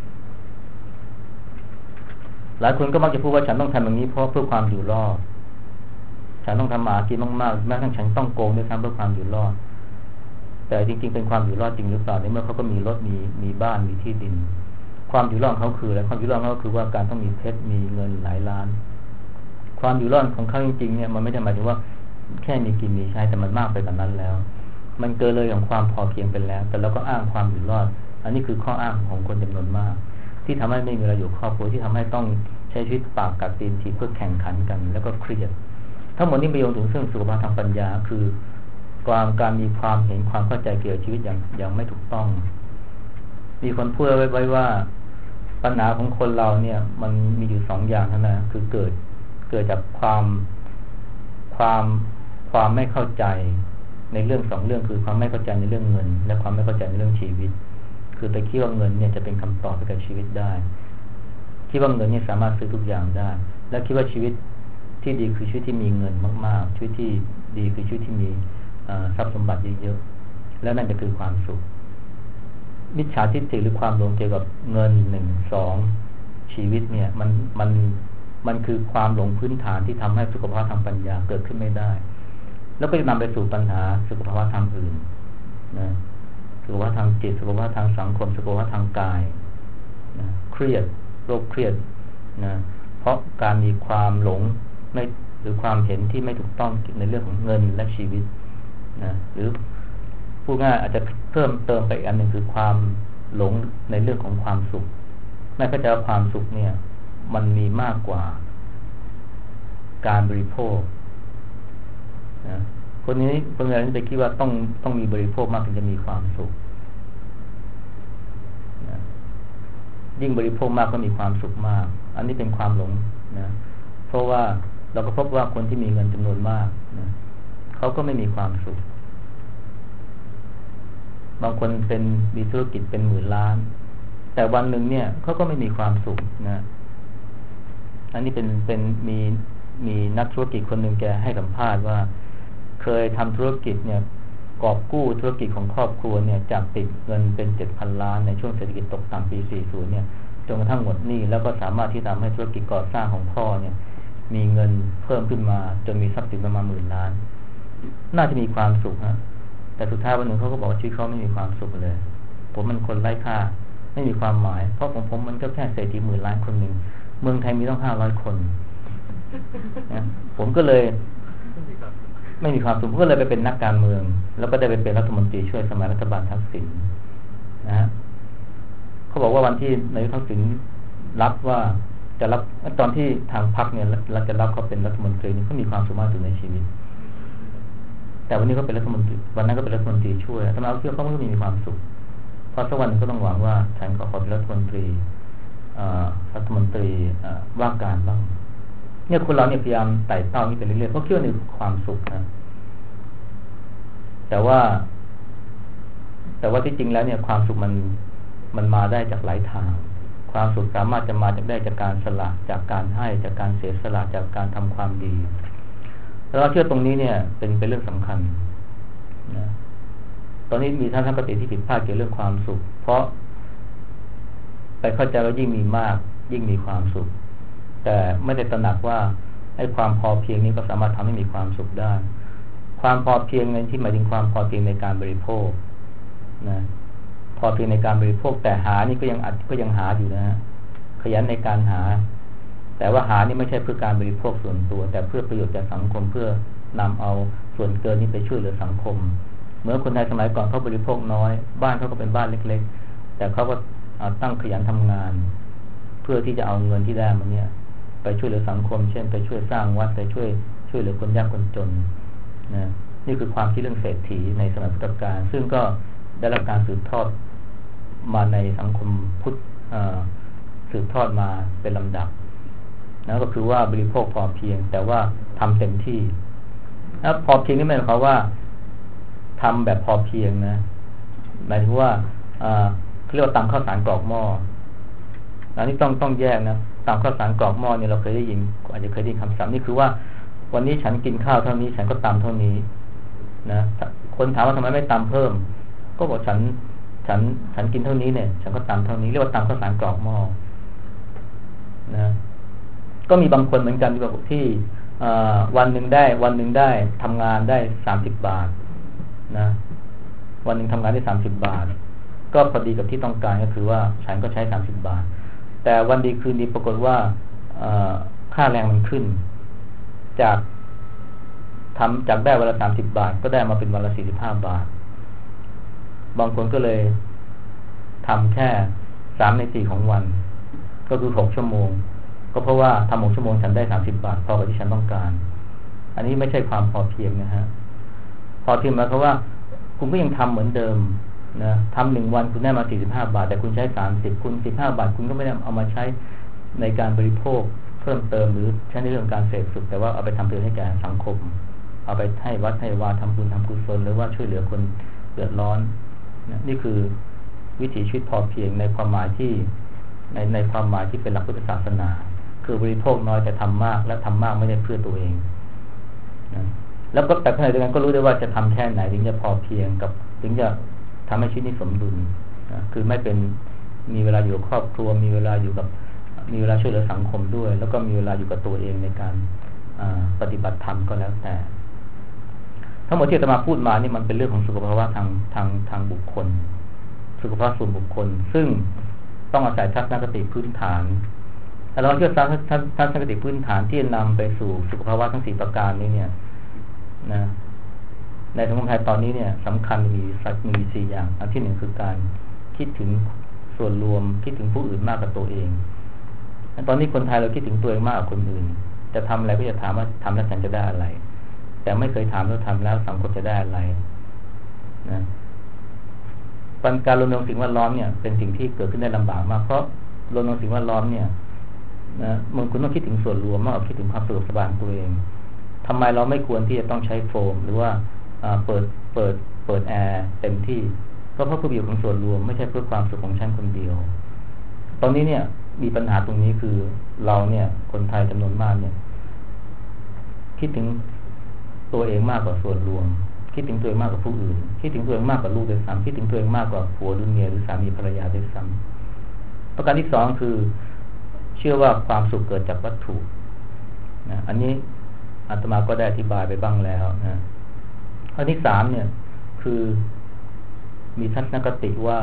หลายคนก็มักจะพูดว่าฉันต้องทำอย่างนี้เพราะเพื่อความอยู่รอดฉันต้องทำหากินมากๆแม้กระทั่งฉันต้องโกงด้วยซ้ำเพื่อความอยู่รอดแต่จริงๆเป็นความอยู่รอดจริงหรือเปล่าในเมื่อเขาก็มีรถมีบ้านมีที่ดินความอยู่รอดของเขาคืออะไรความอยู่รอดของเขาคือว่าการต้องมีเพชรมีเงินหลายล้านความอยู่รอดของเขาจริงๆเนี่ยมันไม่ได้หมายถึงว่าแค่มีกินมีใช้แต่มันมากไปกว่านั้นแล้วมันเกินเลยของความพอเพียงไปแล้วแต่เราก็อ้างความอยู่รอดอันนี้คือข้ออ้างของคนจำนวนมากที่ทำให้ไม่มีเวลาอยู่ครอบครัวที่ทำให้ต้องใช้ชีวิตปากกัดตีนทีเพื่อแข่งขันกันแล้วก็เครียดทั้งหมดนี้ไปโยงถึงเรื่องสุขภาพทางปัญญาคือการมีความเห็นความเข้าใจเกี่ยวกับชีวิตอย่างไม่ถูกต้องมีคนพูดไว้ว่าปัญหาของคนเราเนี่ยมันมีอยู่2 อย่างเท่านั้นคือเกิดจากความความไม่เข้าใจในเรื่อง2 เรื่องคือความไม่เข้าใจในเรื่องเงินและความไม่เข้าใจในเรื่องชีวิตคือไปคิดว่าเงินเนี่ยจะเป็นคำตอบให้กับชีวิตได้คิดว่าเงินเนี่ยสามารถซื้อทุกอย่างได้และคิดว่าชีวิตที่ดีคือชีวิตที่มีเงินมากๆชีวิตที่ดีคือชีวิตที่มีทรัพย์สมบัติเยอะๆแล้วนั่นจะคือความสุขมิจฉาทิฏฐิหรือความหลงเกี่ยวกับเงิน1 2ชีวิตเนี่ยมันคือความหลงพื้นฐานที่ทำให้สุขภาพทางปัญญาเกิดขึ้นไม่ได้แล้วก็จะนำไปสู่ปัญหาสุขภาวะทางอื่นนะสุขภาวะทางจิตสุขภาวะทางสังคมสุขภาวะทางกายนะเครียดโรคเครียดนะเพราะการมีความหลงไม่หรือความเห็นที่ไม่ถูกต้องในเรื่องของเงินและชีวิตนะหรือพูดง่ายอาจจะเพิ่มเติมไปอีกอันหนึ่งคือความหลงในเรื่องของความสุขไม่เข้าใจว่าความสุขเนี่ยมันมีมากกว่าการบริโภคนะคนนี้ไปคิดว่าต้องมีบริโภคมากถึงจะมีความสุขนะยิ่งบริโภคมากก็มีความสุขมากอันนี้เป็นความหลงนะเพราะว่าเราก็พบว่าคนที่มีเงินจำนวนมากนะเขาก็ไม่มีความสุขบางคนมีธุรกิจเป็นหมื่นล้านแต่วันหนึ่งเนี่ยเขาก็ไม่มีความสุขนะอันนี้เป็นมีนักธุรกิจคนหนึ่งแกให้สัมภาษณ์ว่าเคยทำธุรกิจเนี่ยกอบกู้ธุรกิจของครอบครัวเนี่ยจากติดเงินเป็น 7,000 ล้านในช่วงเศรษฐกิจตกต่ำปี 40 เนี่ยจนกระทั่งหมดหนี้แล้วก็สามารถที่ทำให้ธุรกิจก่อสร้างของพ่อเนี่ยมีเงินเพิ่มขึ้นมาจนมีทรัพย์สินประมาณ10,000 ล้านน่าจะมีความสุขฮะแต่สุดท้ายวันหนึ่งเขาก็บอกว่าชีวิตเขาไม่มีความสุขเลยผมมันคนไร้ค่าไม่มีความหมายเพราะของผมมันก็แค่เศรษฐี10,000 ล้านคนหนึ่งเมืองไทยมีต้อง500 คนนะผมก็เลยไม่มีความสุขก็เลยไปเป็นนักการเมืองแล้วก็ได้ไปเป็นรัฐมนตรีช่วยสมัยรัฐบาลทักษิณนะฮะเขาบอกว่าวันที่นายกทักษิณรับว่าจะรับตอนที่ทางพรรคเนี่ยเราจะรับเขาเป็นรัฐมนตรีนี่เขามีความสุขมากสุดในชีวิตแต่วันนี้เขาเป็นรัฐมนตรีวันนั้นก็เป็นรัฐมนตรีช่วยทำไมเขาคิดว่าเขาไม่มีความสุขเพราะสักวันนึงก็ต้องหวังว่าฉันขอเป็นรัฐมนตรีว่าการบ้างเนี่ยคนเราเนี่ยพยายามไต่เต้านี่ไปเรื่อยๆเพราะคิดว่านี่คือความสุขนะแต่ว่าที่จริงแล้วเนี่ยความสุขมันมาได้จากหลายทางความสุขสามารถจะมาจากการสละจากการให้จากการเสียสละจากการทำความดีแล้วเราเชื่อตรงนี้เนี่ยเป็นเรื่องสำคัญนะตอนนี้มีทัศนคติที่ผิดพลาดเกี่ยวกับเรื่องความสุขเพราะไปเข้าใจว่ายิ่งมีมากยิ่งมีความสุขแต่ไม่ได้ตระหนักว่าไอ้ความพอเพียงนี้ก็สามารถทำให้มีความสุขได้ความพอเพียงในที่หมายถึงความพอเพียงในการบริโภคนะพอเพียงในการบริโภคแต่หานี่ก็ยังหาอยู่นะฮะขยันในการหาแต่ว่าหานี่ไม่ใช่เพื่อการบริโภคส่วนตัวแต่เพื่อประโยชน์แก่สังคมเพื่อนำเอาส่วนเกินนี้ไปช่วยเหลือสังคมเมื่อคนไทยสมัยก่อนเขาบริโภคน้อยบ้านเขาก็เป็นบ้านเล็กๆแต่เขาก็ตั้งขยันทำงานเพื่อที่จะเอาเงินที่ได้มาเนี่ยไปช่วยเหลือสังคมเช่นไปช่วยสร้างวัดไปช่วยเหลือคนยากคนจนนะนี่คือความคิดเรื่องเศรษฐีในสมัยพุทธกาลซึ่งก็ได้รับการสืบทอดมาในสังคมพุทธสืบทอดมาเป็นลำดับนะก็คือว่าบริโภคพอเพียงแต่ว่าทำเต็มที่นะพอเพียงนี่หมายความว่าทำแบบพอเพียงนะหมายถึงว่าเรียกว่าตำข้าวสารกรอกหม้ออันนี้ต้องแยกนะตำข้าวสารกรอกหม้อเนี่ยเราเคยได้ยินอาจจะเคยได้ยินคำศัพท์นี่คือว่าวันนี้ฉันกินข้าวเท่านี้ฉันก็ตำเท่านี้นะคนถามว่าทำไมไม่ตำเพิ่มก็บอกฉันกินเท่านี้เนี่ยฉันก็ตำเท่านี้เรียกว่าตำข้าวสารกรอกหม้อนะก็มีบางคนเหมือนกันที่วันหนึ่งได้ทำงานได้30 บาทนะวันหนึ่งทำงานได้30 บาทก็พอดีกับที่ต้องการก็คือว่าฉันก็ใช้30 บาทแต่วันดีคืนดีปรากฏว่าค่าแรงมันขึ้นจากได้วันละ30 บาทก็ได้มาเป็นวันละ45 บาทบางคนก็เลยทำแค่3 ใน 4ของวันก็คือ6 ชั่วโมงก็เพราะว่าทำ6 ชั่วโมงฉันได้30 บาทพอกับที่ฉันต้องการอันนี้ไม่ใช่ความพอเพียงนะฮะพอเพียงหมายความว่าคุณก็ยังทำเหมือนเดิมนะทำ1 วันคุณได้มา45 บาทแต่คุณใช้30คุณ15 บาทคุณก็ไม่ได้เอามาใช้ในการบริโภคเพิ่มเติมหรือใช้ในเรื่องการเสพสุขแต่ว่าเอาไปทำประโยชน์ให้แก่สังคมเอาไปให้วัดให้วาทำบุญทำกุศลหรือว่าช่วยเหลือคนเดือดร้อนนะนี่คือวิถีชีวิตพอเพียงในความหมายที่ในความหมายที่เป็นหลักพุทธศาสนาคือบริโภคน้อยแต่ทำมากและทำมากไม่ได้เพื่อตัวเองนะแล้วก็แต่ขณะเดียวกันก็รู้ได้ว่าจะทำแค่ไหนถึงจะพอเพียงกับถึงจะทำให้ชีวิตนี้สมดุลนะคือไม่เป็นมีเวลาอยู่กับครอบครัวมีเวลาอยู่กับมีเวลาช่วยเหลือสังคมด้วยแล้วก็มีเวลาอยู่กับตัวเองในการปฏิบัติธรรมก็แล้วแต่ทั้งหมดที่อาตมาพูดมานี่มันเป็นเรื่องของสุขภาวะทางบุคคลสุขภาพส่วนบุคคลซึ่งต้องอาศัยทัศนคติพื้นฐานเราเชื่อทัศนคติพื้นฐานที่จะนำไปสู่สุขภาวะทั้ง4ประการนี้เนี่ยนะในสังคมไทยตอนนี้เนี่ยสำคัญมี4อย่างอันที่1คือการคิดถึงส่วนรวมคิดถึงผู้อื่นมากกว่าตัวเองตอนนี้คนไทยเราคิดถึงตัวเองมากกว่าคนอื่นจะทำอะไรก็จะถามว่าทำแล้วฉันจะได้อะไรแต่ไม่เคยถามว่าทำแล้วสังคมจะได้อะไรนะการรณรงค์สิ่งแวดล้อมเนี่ยเป็นสิ่งที่เกิดขึ้นได้ลำบากมากเพราะรณรงค์สิ่งแวดล้อมเนี่ยนะมันคุณต้องคิดถึงส่วนรวมมากกว่าคิดถึงความสะดวกสบายของตัวเองทำไมเราไม่ควรที่จะต้องใช้โฟมหรือว่าเปิดแอร์เต็มที่ก็เพราะเพื่อประโยชน์ของส่วนรวมไม่ใช่เพื่อความสุขของฉันคนเดียวตอนนี้เนี่ยมีปัญหาตรงนี้คือเราเนี่ยคนไทยจำนวนมากเนี่ยคิดถึงตัวเองมากกว่าส่วนรวมคิดถึงตัวเองมากกว่าผู้อื่นคิดถึงตัวเองมากกว่าลูกด้วยซ้ำคิดถึงตัวเองมากกว่าผัวหรือเมียหรือสามีภรรยาด้วยซ้ำประการที่2คือเชื่อว่าความสุขเกิดจากวัตถุนะอันนี้อาตมาก็ได้อธิบายไปบ้างแล้วนะข้อที่3เนี่ยคือมีทัศนคติว่า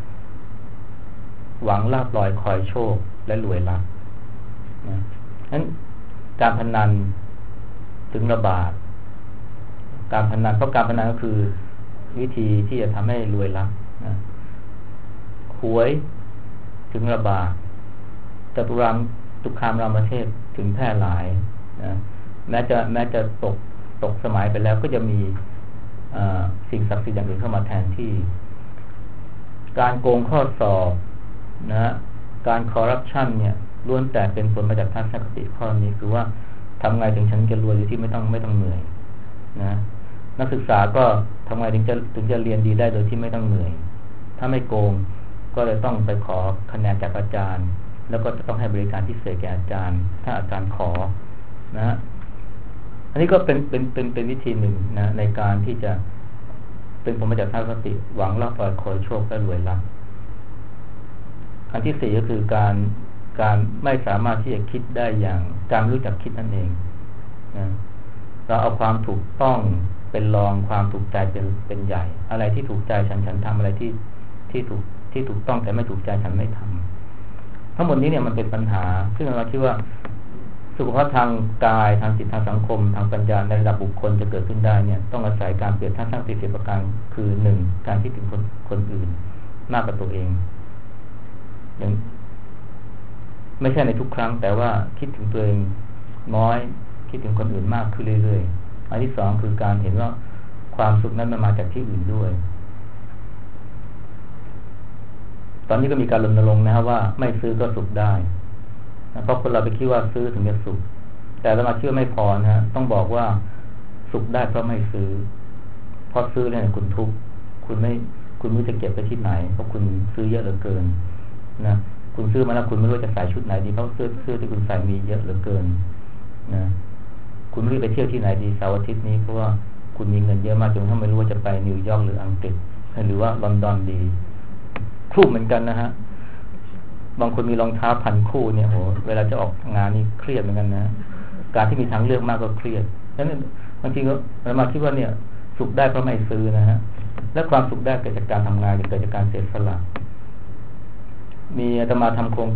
หวังลาภลอยคอยโชคและรวยลับนะงั้นการพนันถึงระบาดการพนันเพราะการพนันก็คือวิธีที่จะทำให้รวยลับนะหวยถึงระบาดจตุคามรามเทพถึงแพร่หลายนะแม้จะตกสมัยไปแล้วก็จะมีสิ่งศักดิ์สิทธิ์อย่างอื่นเข้ามาแทนที่การโกงข้อสอบนะการคอร์รัปชันเนี่ยล้วนแต่เป็นผลมาจากทัศนคติข้อนี้คือว่าทำไงถึงฉันจะรวยโดยที่ไม่ต้องเหนื่อยนะนักศึกษาก็ทำไงถึงจะเรียนดีได้โดยที่ไม่ต้องเหนื่อยถ้าไม่โกงก็เลยต้องไปขอคะแนนจากอาจารย์แล้วก็จะต้องให้บริการพิเศษแก่อาจารย์ถ้าอาจารย์ขอนะอันนี้ก็เป็นวิธีหนึ่งนะในการที่จะเป็นผลมาจากทัศนคติหวังลาภลอยคอยโชคและรวยลับอันที่4ก็คือการไม่สามารถที่จะคิดได้อย่างการรู้จักคิดนั่นเองนะเราเอาความถูกต้องเป็นรองความถูกใจเป็นใหญ่อะไรที่ถูกใจฉันทำอะไรที่ถูกต้องแต่ไม่ถูกใจฉันไม่ทำทั้งหมดนี้เนี่ยมันเป็นปัญหาซึ่งเราคิดว่าสุขภาพทางกายทางจิตทางสังคมทางปัญญาในระดับบุคคลจะเกิดขึ้นได้เนี่ยต้องอาศัยการเปลี่ยนทัศนคติ10ประการคือ1การคิดถึงคนอื่นมากกว่าตัวเองอย่างไม่ใช่ในทุกครั้งแต่ว่าคิดถึงตัวเองน้อยคิดถึงคนอื่นมากขึ้นเรื่อยๆอันที่2คือการเห็นว่าความสุขนั้นมันมาจากที่อื่นด้วยตอนนี้ก็มีการรณรงค์นะครับว่าไม่ซื้อก็สุขได้เพราะคนเราไปคิดว่าซื้อถึงจะสุขแต่เรามาเชื่อไม่พอนะฮะต้องบอกว่าสุขได้เพราะไม่ซื้อเพราะซื้อเนี่ยคุณทุกข์คุณไม่รู้จะเก็บไปที่ไหนเพราะคุณซื้อเยอะเหลือเกินนะคุณซื้อมาแล้วคุณไม่รู้จะใส่ชุดไหนดีเพราะเสื้อที่คุณใส่มีเยอะเหลือเกินนะคุณไม่รู้ไปเที่ยวที่ไหนดีเสาร์อาทิตย์นี้เพราะว่าคุณมีเงินเยอะมากจนถ้าไม่รู้ว่าจะไปนิวยอร์กหรืออังกฤษหรือว่าลอนดอนดีคู่เหมือนกันนะฮะบางคนมีรองเท้า1,000 คู่เนี่ยโหเวลาจะออกงานนี่เครียดเหมือนกันนะการที่มีทางเลือกมากก็เครียดฉะนั้นบางทีก็มาคิดว่าเนี่ยสุขได้เพราะไม่ซื้อนะฮะและความสุขได้เกิดจากการทำงานเกิดจากการเสียสละมีอาตมาทำโครง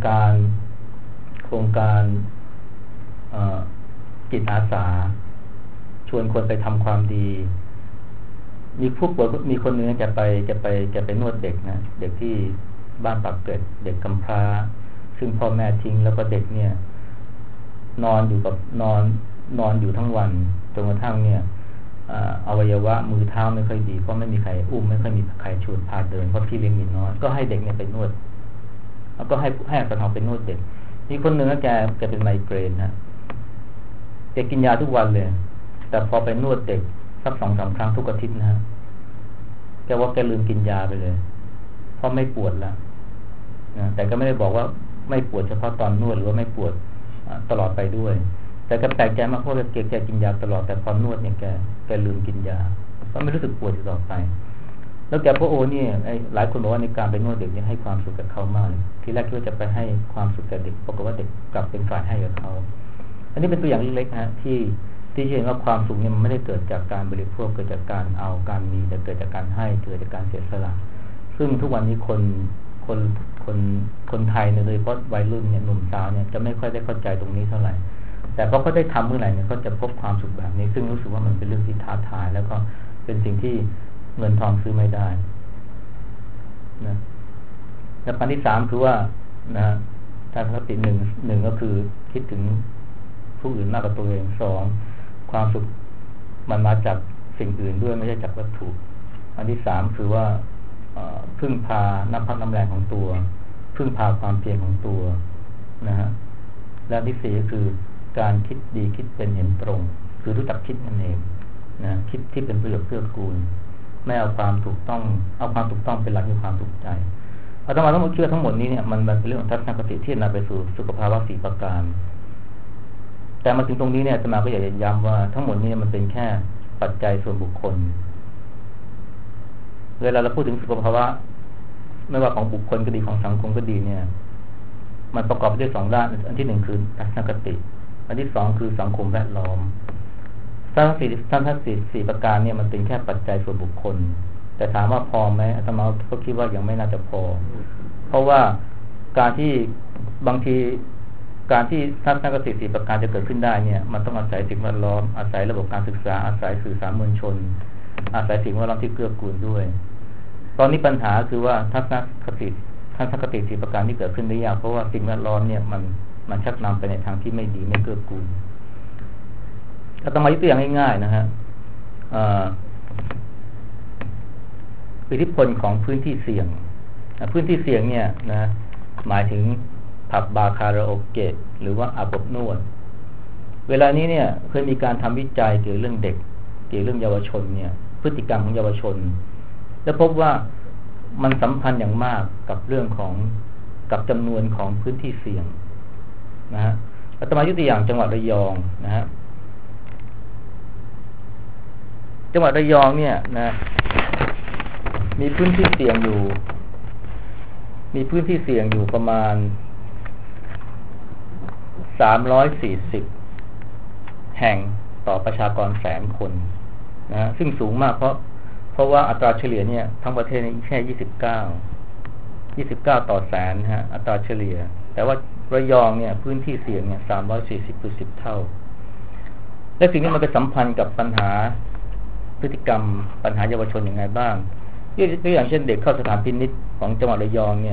การจิตอาสาชวนคนไปทำความดีมีคนนึงจะไปนวดเด็กนะเด็กที่บ้านปากเกร็ดเด็กกำพร้าซึ่งพ่อแม่ทิ้งแล้วก็เด็กเนี่ยนอนอยู่ทั้งวันจนกระทั่งเนี่ยอวัยวะมือเท้าไม่ค่อยดีเพราะไม่มีใครอุ้มไม่ค่อยมีใครชวนพาเดินเพราะพี่เลี้ยงมีน้อยก็ให้เด็กเนี่ยไปนวดแล้วก็ให้อาสาทองไปนวดเด็กมีคนหนึ่งแกเป็นไมเกรนฮะแกกินยาทุกวันเลยแต่พอไปนวดเด็กสัก2-3 ครั้งทุกอาทิตย์นะฮะแกว่าแกลืมกินยาไปเลยเพราะไม่ปวดแล้วนะแต่ก็ไม่ได้บอกว่าไม่ปวดเฉพาะตอนนวดหรือว่าไม่ปวดตลอดไปด้วยแต่ก็แปลกใจมากเพราะแกกินยาตลอดแต่พอนวดเนี่ยแกลืมกินยาก็ไม่รู้สึกปวดอีกต่อไปแล้วแกพระโอนี่หลายคนบอกว่าในการไปนวดเด็กนี่ให้ความสุขกับเขามากทีแรกคิดว่าจะไปให้ความสุขกับเด็กปรากฏว่าเด็กกลับเป็นฝ่ายให้กับเขาอันนี้เป็นตัวอย่างเล็กๆนะที่เห็นว่าความสุขเนี่ยมันไม่ได้เกิดจากการบริโภคเกิดจากการเอาการมีแต่เกิดจากการให้เกิดจากการเสียสละซึ่งทุกวันนี้คนไทยเนี่ยโดยเฉพาะวัยรุ่นเนี่ยหนุ่มสาวเนี่ยจะไม่ค่อยได้เข้าใจตรงนี้เท่าไหร่แต่พอเขาได้ทำเมื่อไหร่เนี่ยเขาจะพบความสุขแบบนี้ซึ่งรู้สึกว่ามันเป็นเรื่องที่ท้าทายแล้วก็เป็นสิ่งที่เงินทองซื้อไม่ได้นะและปัญหาที่3คือว่านะทัศนคติหนึ่งก็คือคิดถึงผู้อื่นมากกว่าตัวเอง2ความสุขมันมาจากสิ่งอื่นด้วยไม่ใช่จากวัตถุอันที่3คือว่าพึ่งพาน้ำพักน้ำแรงของตัวพึ่งพาความเพียรของตัวนะฮะและที่4ก็คือการคิดดีคิดเป็นเห็นตรงคือรู้จักคิดนั่นเองนะคิดที่เป็นประโยชน์เพื่อกูลไม่เอาความถูกต้องเป็นหลักในความถูกใจอาตมาต้องมาเชื่อทั้งหมดนี้เนี่ยมันเป็นเรื่องของทัศนคติที่นำไปสู่สุขภาวะ4ประการแต่มาถึงตรงนี้เนี่ยอาตมาก็อยากจะย้ำว่าทั้งหมดนี้มันเป็นแค่ปัจจัยส่วนบุคคลเวลาเราพูดถึงสุขภาวะไม่ว่าของบุคคลก็ดีของสังคมก็ดีเนี่ยมันประกอบด้วย2ด้านอันที่1คือทัศนคติอันที่2คือสังคมแวดล้อมทัศนคติ4ประการเนี่ยมันเป็นแค่ปัจจัยส่วนบุคคลแต่ถามว่าพอไหมอาตมาก็คิดว่ายังไม่น่าจะพอเพราะว่าการที่บางทีการที่ทัศนคติ4ประการจะเกิดขึ้นได้เนี่ยมันต้องอาศัยสิ่งแวดล้อมอาศัยระบบการศึกษาอาศัยสื่อสารมวลชนอาศัยสิ่งแวดล้อมที่เกื้อกูลด้วยตอนนี้ปัญหาคือว่าทัศนคติ4ประการที่เกิดขึ้นได้ยากเพราะว่าสิ่งแวดล้อมเนี่ยมันชักนำไปในทางที่ไม่ดีไม่เกื้อกูลอาตมายกตัวอย่างง่ายๆนะฮะอิทธิพลของพื้นที่เสี่ยงพื้นที่เสี่ยงเนี่ยนะหมายถึงผับบาร์คาราโอเกะหรือว่าอาบอบนวดเวลานี้เนี่ยเคยมีการทำวิจัยเกี่ยวกับเรื่องเด็กเกี่ยวกับเรื่องเยาวชนเนี่ยพฤติกรรมของเยาวชนและพบว่ามันสัมพันธ์อย่างมากกับเรื่องของกับจำนวนของพื้นที่เสี่ยงนะฮะอาตมายกตัวอย่างจังหวัดระยองนะฮะจังหวัดระยองเนี่ยนะมีพื้นที่เสี่ยงอยู่ประมาณ340แห่งต่อประชากร100,000 คนนะซึ่งสูงมากเพราะว่าอัตราเฉลี่ยเนี่ยทั้งประเทศนี่แค่29ต่อแสนฮะอัตราเฉลี่ยแต่ว่าระยองเนี่ยพื้นที่เสี่ยงเนี่ย340คือ10 เท่าและสิ่งนี้มันไปสัมพันธ์กับปัญหาพฤติกรรมปัญหาเยาวชนอย่างไรบ้างตัวอย่างเช่นเด็กเข้าสถานพินิจของจังหวัดระยองเนี่ย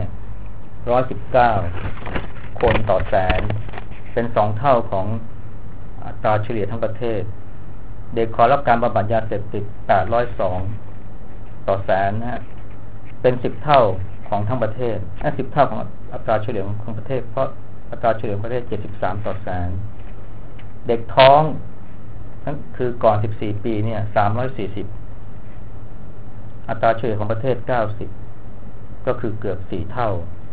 119คนต่อแสนเป็น2 เท่าของอัตราเฉลี่ยทั้งประเทศเด็กขอรับการบำบัดยาเสพติด802ต่อแสนนะฮะเป็น10 เท่าของทั้งประเทศ10 เท่าของอัตราเฉลี่ยของประเทศเพราะอัตราเฉลี่ยของประเทศ73ต่อแสนเด็กท้องนั่นคือก่อน14 ปีเนี่ย340อัตราเฉลี่ยของประเทศ90ก็คือเกือบ4 เท่า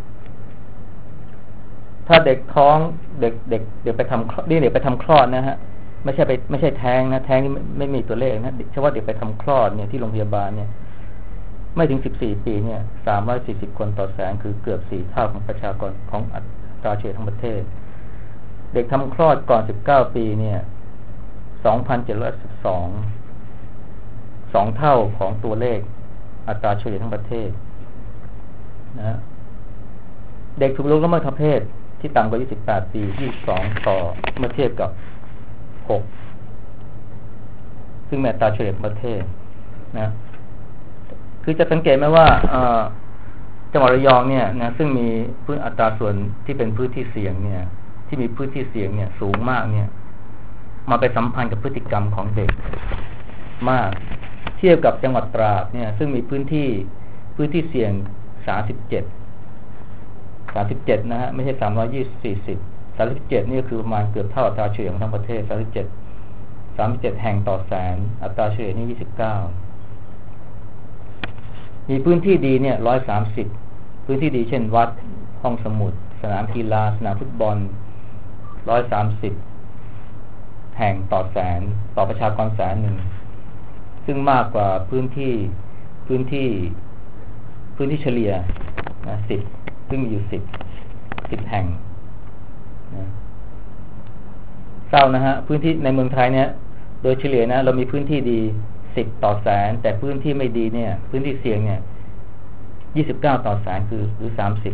ถ้าเด็กท้องเด็กไปทำนี่เด็กไปทำคลอดนะฮะไม่ใช่แท้งนะแท้งนี่ไม่มีตัวเลขนะเฉพาะเด็กไปทำคลอดเนี่ยที่โรงพยาบาลเนี่ยไม่ถึง14 ปีเนี่ย340คนต่อแสนคือเกือบ4 เท่าของประชากรของอัตราเฉลี่ยทั้งประเทศเด็กทำคลอดก่อน19 ปีเนี่ย2,712 2 เท่าของตัวเลขอัตราเฉลี่ยทั้งประเทศนะเด็กถูกล่วงละเมิดทางเพศที่ต่ำกว่า28 ปี22ต่อเมื่อเทียบกับ6ซึ่งแม้อัตราเฉลี่ยของประเทศนะคือจะสังเกตไหมว่าจังหวัดระยองเนี่ยนะซึ่งมีพื้นอัตราส่วนที่เป็นพื้นที่เสี่ยงเนี่ยที่มีพื้นที่เสี่ยงเนี่ยสูงมากเนี่ยมาไปสัมพันธ์กับพฤติกรรมของเด็กมากเทียบกับจังหวัดตราดเนี่ยซึ่งมีพื้นที่เสี่ยง37นะฮะไม่ใช่340 37นี่ก็คือประมาณเกือบเท่าอัตราเฉลี่ยของทั้งประเทศ37 37แห่งต่อแสนอัตราเฉลี่ยนี่29มีพื้นที่ดีเนี่ย130พื้นที่ดีเช่นวัดห้องสมุดสนามกีฬาสนามฟุตบอล130แห่งต่อแสนต่อประชากรแสนหนึ่งซึ่งมากกว่าพื้นที่เฉลี่ยนะ10ซึ่งมีอยู่10แห่งนะเศร้านะฮะพื้นที่ในเมืองไทยเนี่ยโดยเฉลี่ยนะเรามีพื้นที่ดี10ต่อแสนแต่พื้นที่ไม่ดีเนี่ยพื้นที่เสี่ยงเนี่ย29ต่อแสนคือหรือ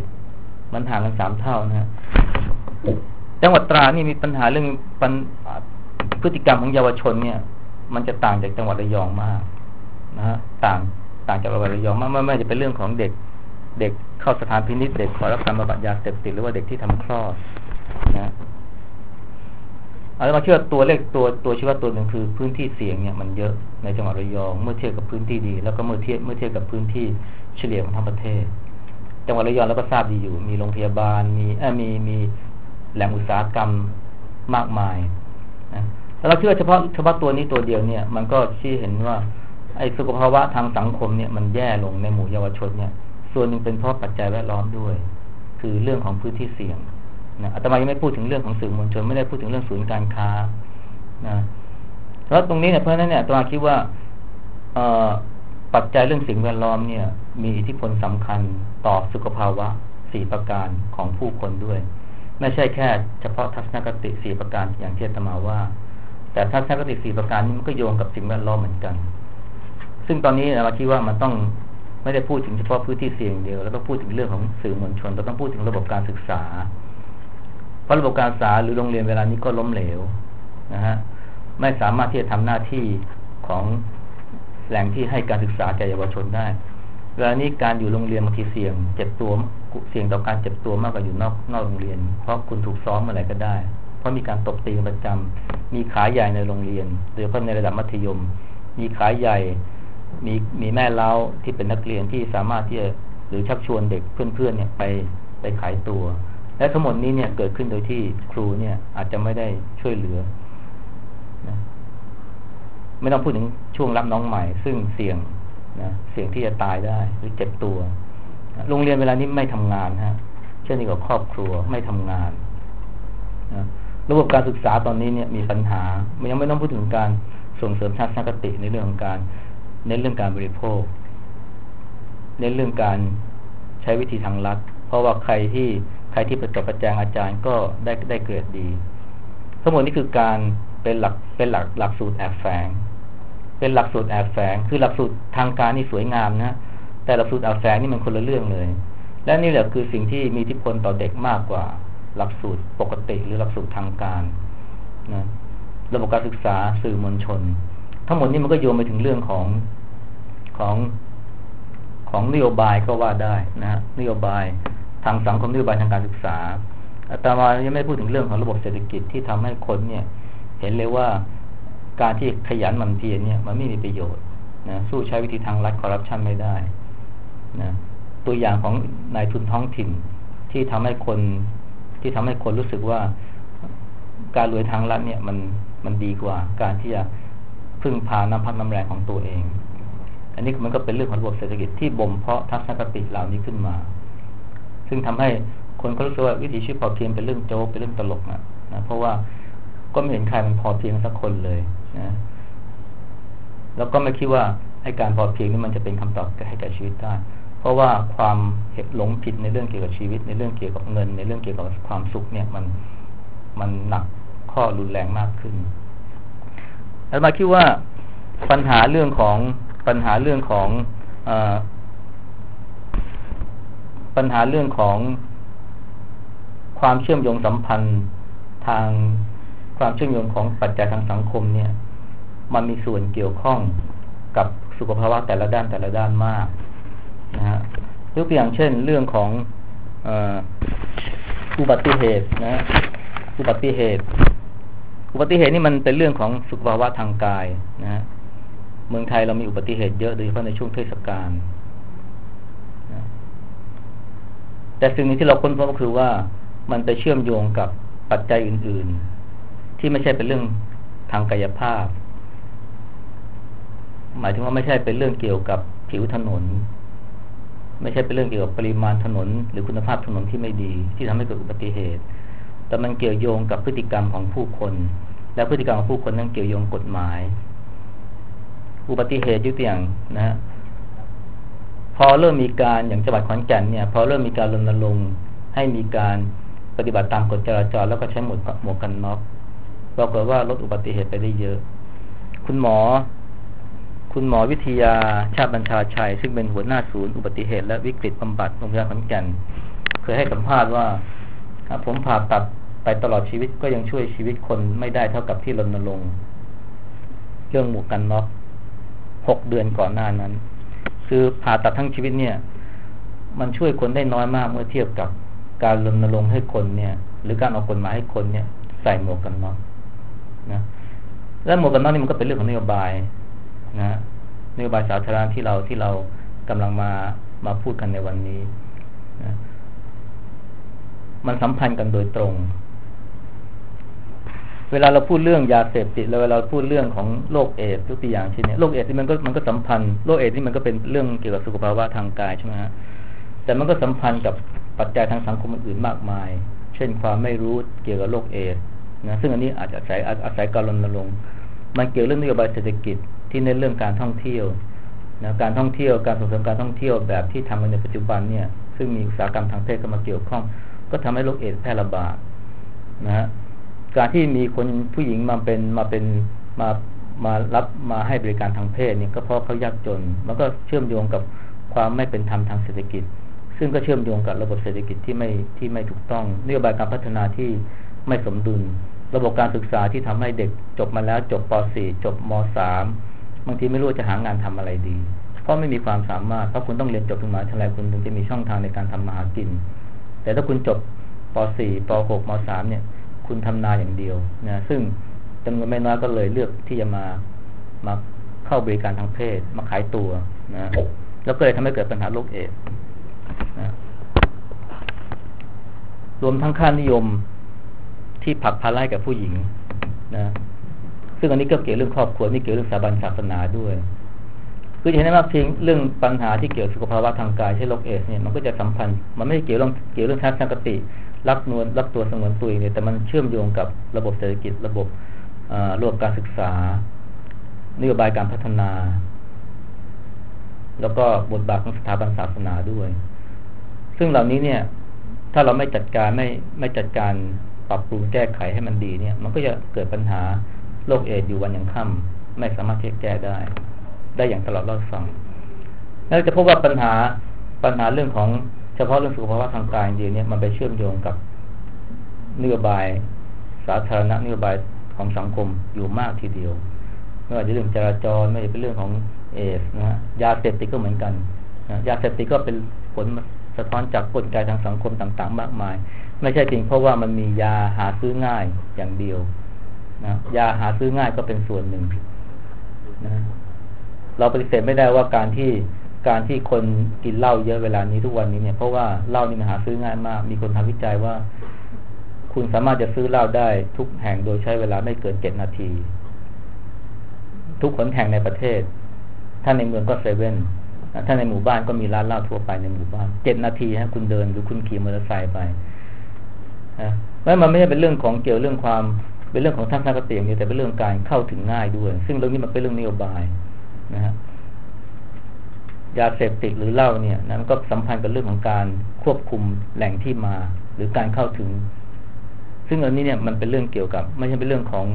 30มันห่างกัน3เท่านะฮะจังหวัดตราดนี่มีปัญหาเรื่องพฤติกรรมของเยาวชนเนี่ยมันจะต่างจากจังหวัดระยองมากนะฮะต่างจากจังหวัดระยองมากไม่จะเป็นเรื่องของเด็กเข้าสถานพินิจเด็กขอรับการบำบัดยาเสพติดหรือว่าเด็กที่ทำคลอดนะเอามาเชื่อตัวเลขตัวชี้วัดตัวหนึ่งคือพื้นที่เสี่ยงเนี่ยมันเยอะในจังหวัดระยองเมื่อเทียบกับพื้นที่ดีแล้วก็เมื่อเทียบกับพื้นที่เฉลี่ยของทั้งประเทศจังหวัดระยองเราก็ทราบดีอยู่มีโรงพยาบาลมีแหล่งอุตสาหกรรมมากมายนะแล้วเราเชื่อเฉพาะตัวนี้ตัวเดียวเนี่ยมันก็ชี้เห็นว่าไอ้สุขภาวะทางสังคมเนี่ยมันแย่ลงในหมู่เยาวชนเนี่ยส่วนหนึ่งเป็นเพราะปัจจัยแวดล้อมด้วยคือเรื่องของพื้นที่เสี่ยงนะอาตมายังไม่พูดถึงเรื่องของสื่อมวลชนไม่ได้พูดถึงเรื่องศูนย์การค้านะแล้วตรงนี้เนี่ยเพราะฉะนั้นเนี่ยอาตมาคิดว่าปัจจัยเรื่องสิ่งแวดล้อมเนี่ยมีอิทธิพลสำคัญต่อสุขภาวะ4ประการของผู้คนด้วยไม่ใช่แค่เฉพาะทัศนคติ4ประการอย่างที่อาตมาว่าแต่ทัศนคติ4ประการนี้มันก็โยงกับสิ่งแวดล้อมเหมือนกันซึ่งตอนนี้เราคิดว่ามันต้องไม่ได้พูดถึงเฉพาะพื้นที่เสี่ยงเดียวแล้วก็พูดถึงเรื่องของสื่อมวลชนเราต้องพูดถึงระบบการศึกษาเพราะระบบการศึกษาหรือโรงเรียนเวลานี้ก็ล้มเหลวนะฮะไม่สามารถที่จะทำหน้าที่ของแหล่งที่ให้การศึกษาแก่เยาวชนได้เวลานี้การอยู่โรงเรียนบางทีเสี่ยงต่อการเจ็บตัวมากกว่าอยู่นอกโรงเรียนเพราะคุณถูกซ้อมเมื่อไหร่ก็ได้เพราะมีการตบตีประจำมีขายใหญ่ในโรงเรียนโดยเฉพาะในระดับมัธยมมีขายใหญ่มีแม่เล้าที่เป็นนักเรียนที่สามารถที่จะหรือชักชวนเด็กเพื่อนๆเนี่ยไปขายตัวและทั้งหมดนี้เนี่ยเกิดขึ้นโดยที่ครูเนี่ยอาจจะไม่ได้ช่วยเหลือนะไม่ต้องพูดถึงช่วงรับน้องใหม่ซึ่งเสี่ยงที่จะตายได้หรือเจ็บตัวโรงเรียนเวลานี้ไม่ทำงานฮะเช่นเดียวกับครอบครัวไม่ทำงานนะระบบการศึกษาตอนนี้เนี่ยมีปัญหายังไม่ต้องพูดถึงการส่งเสริมทัศนคติในเรื่องของการเน้นเรื่องการบริโภคเน้นเรื่องการใช้วิธีทางลัดเพราะว่าใครที่ประจบประแจงอาจารย์ก็ได้เกรดดีทั้งหมดนี้คือการเป็นหลักสูตรแอบแฝงเป็นหลักสูตรแอบแฝงคือหลักสูตรทางการนี่สวยงามนะแต่หลักสูตรแอบแฝงนี่มันคนละเรื่องเลยและนี่แหละคือสิ่งที่มีอิทธิพลต่อเด็กมากกว่าหลักสูตรปกติหรือหลักสูตรทางการนะระบบการศึกษาสื่อมวลชนทั้งหมดนี้มันก็โยงไปถึงเรื่องของนโยบายก็ว่าได้นะนโยบายทางสังคมนโยบายทางการศึกษาแต่มายังไม่พูดถึงเรื่องของระบบเศรษฐกิจที่ทำให้คนเนี่ยเห็นเลยว่าการที่ขยันหมั่นเพียรเนี่ยมันไม่มีประโยชน์นะสู้ใช้วิธีทางลัดคอร์รัปชันไม่ได้นะตัวอย่างของนายทุนท้องถิ่นที่ทำให้คนรู้สึกว่าการรวยทางลัดเนี่ยมันดีกว่าการที่จะพึ่งพาน้ำพักน้ำแรงของตัวเองอันนี้มันก็เป็นเรื่องของระบบเศรษฐกิจที่บ่มเพาะทัศนคติเหล่านี้ขึ้นมาซึ่งทำให้คนก็รู้สึกว่าวิถีชีวิตพอเพียงเป็นเรื่องโจ๊กเป็นเรื่องตลกนะเพราะว่าก็ไม่เห็นใครมันพอเพียงสักคนเลยนะแล้วก็ไม่คิดว่าให้การพอเพียงนี้มันจะเป็นคำตอบให้แก่ชีวิตได้เพราะว่าความหลงผิดในเรื่องเกี่ยวกับชีวิตในเรื่องเกี่ยวกับเงินในเรื่องเกี่ยวกับความสุขเนี่ยมันหนักข้อรุนแรงมากขึ้นแล้วมาคิดว่าปัญหาเรื่องของความเชื่อมโยงสัมพันธ์ทางความเชื่อมโยงของปัจจัยทางสังคมเนี่ยมันมีส่วนเกี่ยวข้องกับสุขภาวะแต่ละด้านมากนะฮะยกตัวอย่างเช่นเรื่องของอุบัติเหตุนะอุบัติเหตุนี่มันเป็นเรื่องของสุขภาวะทางกายนะเมืองไทยเรามีอุบัติเหตุเยอะโดยเฉพาะในช่วงเทศกาลนะแต่สิ่งนี้ที่เราค้นพบก็คือว่ามันไปเชื่อมโยงกับปัจจัยอื่นๆที่ไม่ใช่เป็นเรื่องทางกายภาพหมายถึงว่าไม่ใช่เป็นเรื่องเกี่ยวกับผิวถนนไม่ใช่เป็นเรื่องเกี่ยวกับปริมาณถนนหรือคุณภาพถนนที่ไม่ดีที่ทำให้เกิดอุบัติเหตุแต่มันเกี่ยวโยงกับพฤติกรรมของผู้คนและพฤติกรรมของผู้คนนั้นเกี่ยวโยงกฎหมายอุบัติเหตุยกตัวอย่างนะฮะพอเริ่มมีการอย่างจังหวัดขอนแก่นเนี่ยพอเริ่มมีการรณรงค์ให้มีการปฏิบัติตามกฎจราจรแล้วก็ใช้หมวกกันน็อกปรากฏว่าลดอุบัติเหตุไปได้เยอะคุณหมอวิทยาชาติบัญชาชัยซึ่งเป็นหัวหน้าศูนย์อุบัติเหตุและวิกฤตบำบัดโรงพยาบาลขอนแก่นเคยให้สัมภาษณ์ว่าผมผ่าตัดไปตลอดชีวิตก็ยังช่วยชีวิตคนไม่ได้เท่ากับที่รณรงค์เรื่องหมวกกันน็อก6 เดือนก่อนหน้านั้นคือผ่าตัดทั้งชีวิตเนี่ยมันช่วยคนได้น้อยมากเมื่อเทียบกับการรณรงค์ให้คนเนี่ยหรือการออกกฎหมายให้คนเนี่ยใส่หมวกกันน็อกนะและหมวกกันน็อกนี่มันก็เป็นเรื่องของนโยบายนะนโยบายสาธารณะที่เรากำลังมาพูดกันในวันนี้นะมันสัมพันธ์กันโดยตรงเวลาเราพูดเรื่องยาเสพติดแล้วเวลาเราพูดเรื่องของโรคเอดส์ตัวอย่างเช่นนี้โรคเอดส์ที่มันก็สัมพันธ์โรคเอดส์ที่มันก็เป็นเรื่องเกี่ยวกับสุขภาวะทางกายใช่ไหมฮะแต่มันก็สัมพันธ์กับปัจจัยทางสังคมอื่นๆมากมายเช่นความไม่รู้เกี่ยวกับโรคเอดส์นะซึ่งอันนี้อาจจะอาศัยการรณรงค์มันเกี่ยวเรื่องนโยบายเศรษฐกิจที่เน้นเรื่องการท่องเที่ยวนะการท่องเที่ยวการส่งเสริมการท่องเที่ยวแบบที่ทำกันในปัจจุบันเนี่ยซึ่งมีอุตสาหกรรมทางเพศเข้ามาเกี่ยวข้องก็ทำให้โรคเอดส์แพร่ระบาดนะฮะการที่มีคนผู้หญิงมารับมาให้บริการทางเพศเนี่ยก็เพราะเขายากจนมันก็เชื่อมโยงกับความไม่เป็นธรรมทางเศรษฐกิจซึ่งก็เชื่อมโยงกับระบบเศรษฐกิจที่ไม่ถูกต้องนโยบายการพัฒนาที่ไม่สมดุลระบบการศึกษาที่ทำให้เด็กจบมาแล้วจบป .4 จบม .3 บางทีไม่รู้จะหางานทำอะไรดีเพราะไม่มีความสามารถเพราะคุณต้องเรียนจบถึงมหาวิทยาลัยคุณถึงจะมีช่องทางในการทำมาหากินแต่ถ้าคุณจบป .4 ป .6 ม .3 เนี่ยคุณทำนาอย่างเดียวนะซึ่งจำนวนไม่น้อยก็เลยเลือกที่จะมาเข้าบริการทางเพศมาขายตัวนะแล้วก็เลยทำให้เกิดปัญหาโรคเอดส์นะรวมทั้งค่านิยมที่ผลักภาระให้กับผู้หญิงนะซึ่งอันนี้ก็เกี่ยวเรื่องครอบครัวนี่เกี่ยวเรื่องสถาบันศาสนาด้วยคือเห็นได้ว่าเพียงเรื่องปัญหาที่เกี่ยวกับสุขภาวะทางกายเช่นโรคเอดส์เนี่ยมันก็จะสัมพันธ์มันไม่ได้เกี่ยวเรื่องทัศนคติรักตัวสงวนตัวเองเนี่ยแต่มันเชื่อมโยงกับระบบเศรษฐกิจระบบการศึกษานโยบายการพัฒนาแล้วก็บทบาทของสถาบันศาสนาด้วยซึ่งเหล่านี้เนี่ยถ้าเราไม่จัดการปรับปรุงแก้ไขให้มันดีเนี่ยมันก็จะเกิดปัญหาโรคเอดส์อยู่วันยังค่ำไม่สามารถที่จะแก้ได้อย่างตลอดรอดฝั่งแล้วจะพบว่าปัญหาเรื่องของเฉพาะเรื่องสุขภาวะทางกายจริงเนี่ยมันไปเชื่อมโยงกับนโยบายสาธารณะนโยบายของสังคมอยู่มากทีเดียวไม่ว่าจะเรื่องจราจรไม่ว่าจะเป็นเรื่องของเอดส์นะฮะยาเสพติดก็เหมือนกันนะยาเสพติดก็เป็นผลสะท้อนจากกลไกทางสังคมต่างๆมากมายไม่ใช่เพียงเพราะว่ามันมียาหาซื้อง่ายอย่างเดียวนะยาหาซื้อง่ายก็เป็นส่วนหนึ่งนะเราปฏิเสธไม่ได้ว่าการที่คนกินเหล้าเยอะเวลานี้ทุกวันนี้เนี่ยเพราะว่าเหล้านี่มันหาซื้อง่ายมากมีคนทำวิจัยว่าคุณสามารถจะซื้อเหล้าได้ทุกแห่งโดยใช้เวลาไม่เกิน7 นาทีทุกหนแห่งในประเทศถ้าในเมืองก็เซเว่นถ้าในหมู่บ้านก็มีร้านเหล้าทั่วไปในหมู่บ้าน7 นาทีฮะคุณเดินหรือคุณขี่มอเตอร์ไซค์ไปแล้วมันไม่ใช่เป็นเรื่องของเกี่ยวเรื่องความเป็นเรื่องของทัศนคติอย่างเดียวแต่เป็นเรื่องการเข้าถึงง่ายด้วยซึ่งเรื่องนี้มันเป็นเรื่องนโยบายนะฮะยาเสพติดหรือเหล้าเนี่ยนั้นก็สัมพันธ์กับเรื่องของการควบคุมแหล่งที่มาหรือการเข้าถึงซึ่งอันนี้เนี่ยมันเป็นเรื่องเกี่ยวกับไม่ใช่เป็นเรื่องของ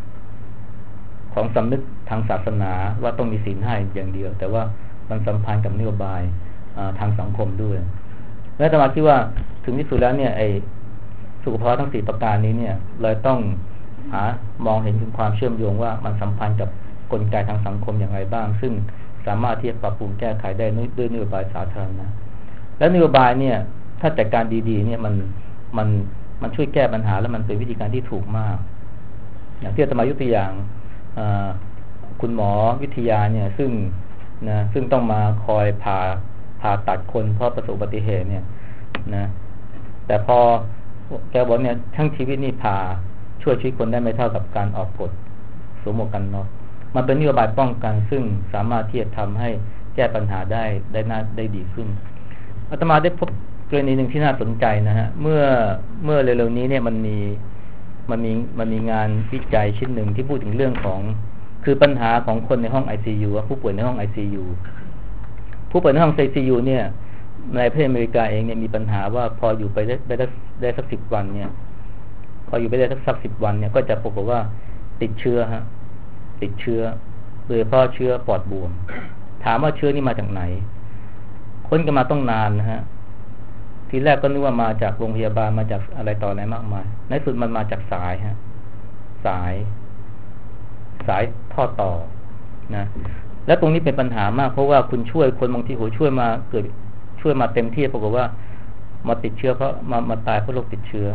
สำนึกทางศาสนาว่าต้องมีศีล 5อย่างเดียวแต่ว่ามันสัมพันธ์กับนโยบายทางสังคมด้วยและอาตมาคิดว่าถึงที่สุดแล้วเนี่ยไอ้สุขภาวะทั้ง4ประการนี้เนี่ยเราต้องมองเห็นถึงความเชื่อมโยงว่ามันสัมพันธ์กับกลไกทางสังคมอย่างไรบ้างซึ่งสามารถที่จะปรับปรุงแก้ไขได้ด้วยนโยบายสาธารณะและนโยบายเนี่ยถ้าจัดการดีๆเนี่ยมันช่วยแก้ปัญหาและมันเป็นวิธีการที่ถูกมากอย่างที่อาตมายกตัวอย่างคุณหมอวิทยาเนี่ยซึ่งต้องมาคอยผ่าตัดคนเพราะประสบอุบัติเหตุเนี่ยนะแต่พอแกบอกเนี่ยทั้งชีวิตนี่ช่วยชีวิตคนได้ไม่เท่ากับการออกกฎวมหมวกกันน็อกมันเป็นนโยบายป้องกันซึ่งสามารถที่จะทำให้แก้ปัญหาได้ดีขึ้นอาตมาได้พบกรณีหนึ่งที่น่าสนใจนะฮะเมื่อเร็วๆนี้เนี่ยมันมีงานวิจัยชิ้นหนึ่งที่พูดถึงเรื่องของคือปัญหาของคนในห้อง ICU ผู้ป่วยในห้อง ICU ผู้ป่วยในห้อง ICU เนี่ยในประเทศอเมริกาเองเนี่ยมีปัญหาว่าพออยู่ไปได้สัก10 วันเนี่ยพออยู่ไปได้สัก10 วันเนี่ยก็จะพบว่าติดเชื้อโดยเฉพาะเชื้อปอดบวมถามว่าเชื้อนี่มาจากไหนค้นกันมาต้องนานนะฮะทีแรกก็นึกว่ามาจากโรงพยาบาลมาจากอะไรต่ออะไรมากมายในสุดมันมาจากสายท่อต่อนะและตรงนี้เป็นปัญหามากเพราะว่าคุณช่วยคนบางทีช่วยมาเต็มที่ปรากฏว่ามาติดเชื้อเพราะมาตายเพราะโรคติดเชื้อ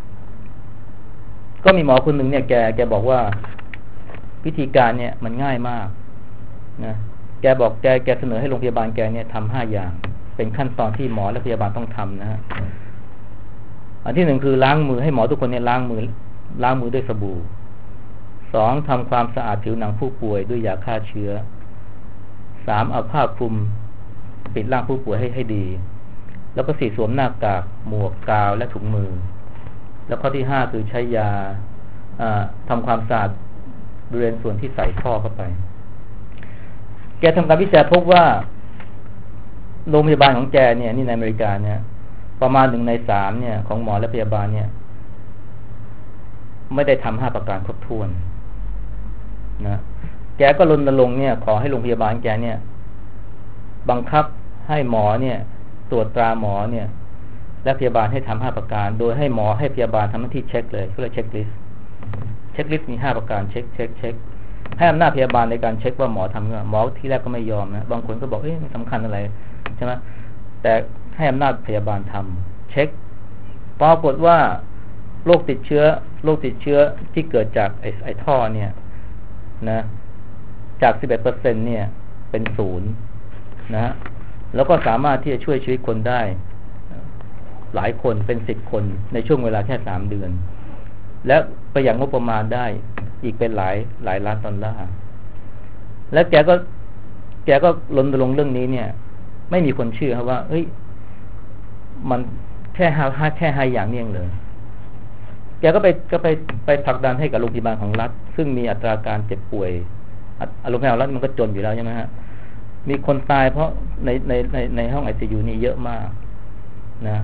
ก็มีหมอคนหนึ่งเนี่ยแกบอกว่าวิธีการเนี่ยมันง่ายมากนะแกเสนอให้โรงพยาบาลแกเนี่ยทำ5 อย่างเป็นขั้นตอนที่หมอและพยาบาลต้องทำนะฮะอันที่ 1คือล้างมือให้หมอทุกคนเนี่ยล้างมือด้วยสบู่ 2ทำความสะอาดผิวหนังผู้ป่วยด้วยยาฆ่าเชื้อ 3เอาผ้าคลุมปิดร่างผู้ป่วยให้ดีแล้วก็4สวมหน้ากากหมวกกาวและถุงมือแล้วข้อที่5คือใช้ยาทำความสะอาดบริเวณส่วนที่ใส่ท่อเข้าไปแกทำการวิจัยพบว่าโรงพยาบาลของแกเนี่ยนี่ในอเมริกาเนี่ยประมาณ1 ใน 3เนี่ยของหมอและพยาบาลเนี่ยไม่ได้ทำ5 ประการครบถ้วนนะแกก็รณรงค์เนี่ยขอให้โรงพยาบาลแกเนี่ยบังคับให้หมอเนี่ยตรวจตราหมอเนี่ยและพยาบาลให้ทำ5 ประการโดยให้หมอให้พยาบาลทำหน้าที่เช็คเลยเขาเรียกเช็คลิสต์มี5 ประการเช็คให้อำนาจพยาบาลในการเช็คว่าหมอทำหมอที่แรกก็ไม่ยอมนะบางคนก็บอกมันสำคัญอะไรใช่ไหมแต่ให้อำนาจพยาบาลทำเช็คปรากฏว่าโรคติดเชื้อที่เกิดจากไอ้ท่อเนี่ยนะจาก 11% เนี่ยเป็น0นะฮะแล้วก็สามารถที่จะช่วยชีวิตคนได้หลายคนเป็น10 คนในช่วงเวลาแค่3 เดือนและประหยัดงบประมาณได้อีกเป็นหลายล้านดอลลาร์และแกก็รณรงค์เรื่องนี้เนี่ยไม่มีคนเชื่อครับว่าเฮ้ยมันแค่5 อย่างนี่เองเลยแกก็ไปผลักดันให้กับโรงพยาบาลของรัฐซึ่งมีอัตราการเจ็บป่วยโรงพยาบาลรัฐมันก็จนอยู่แล้วใช่ไหมฮะมีคนตายเพราะในห้อง ICU นี่เยอะมากนะ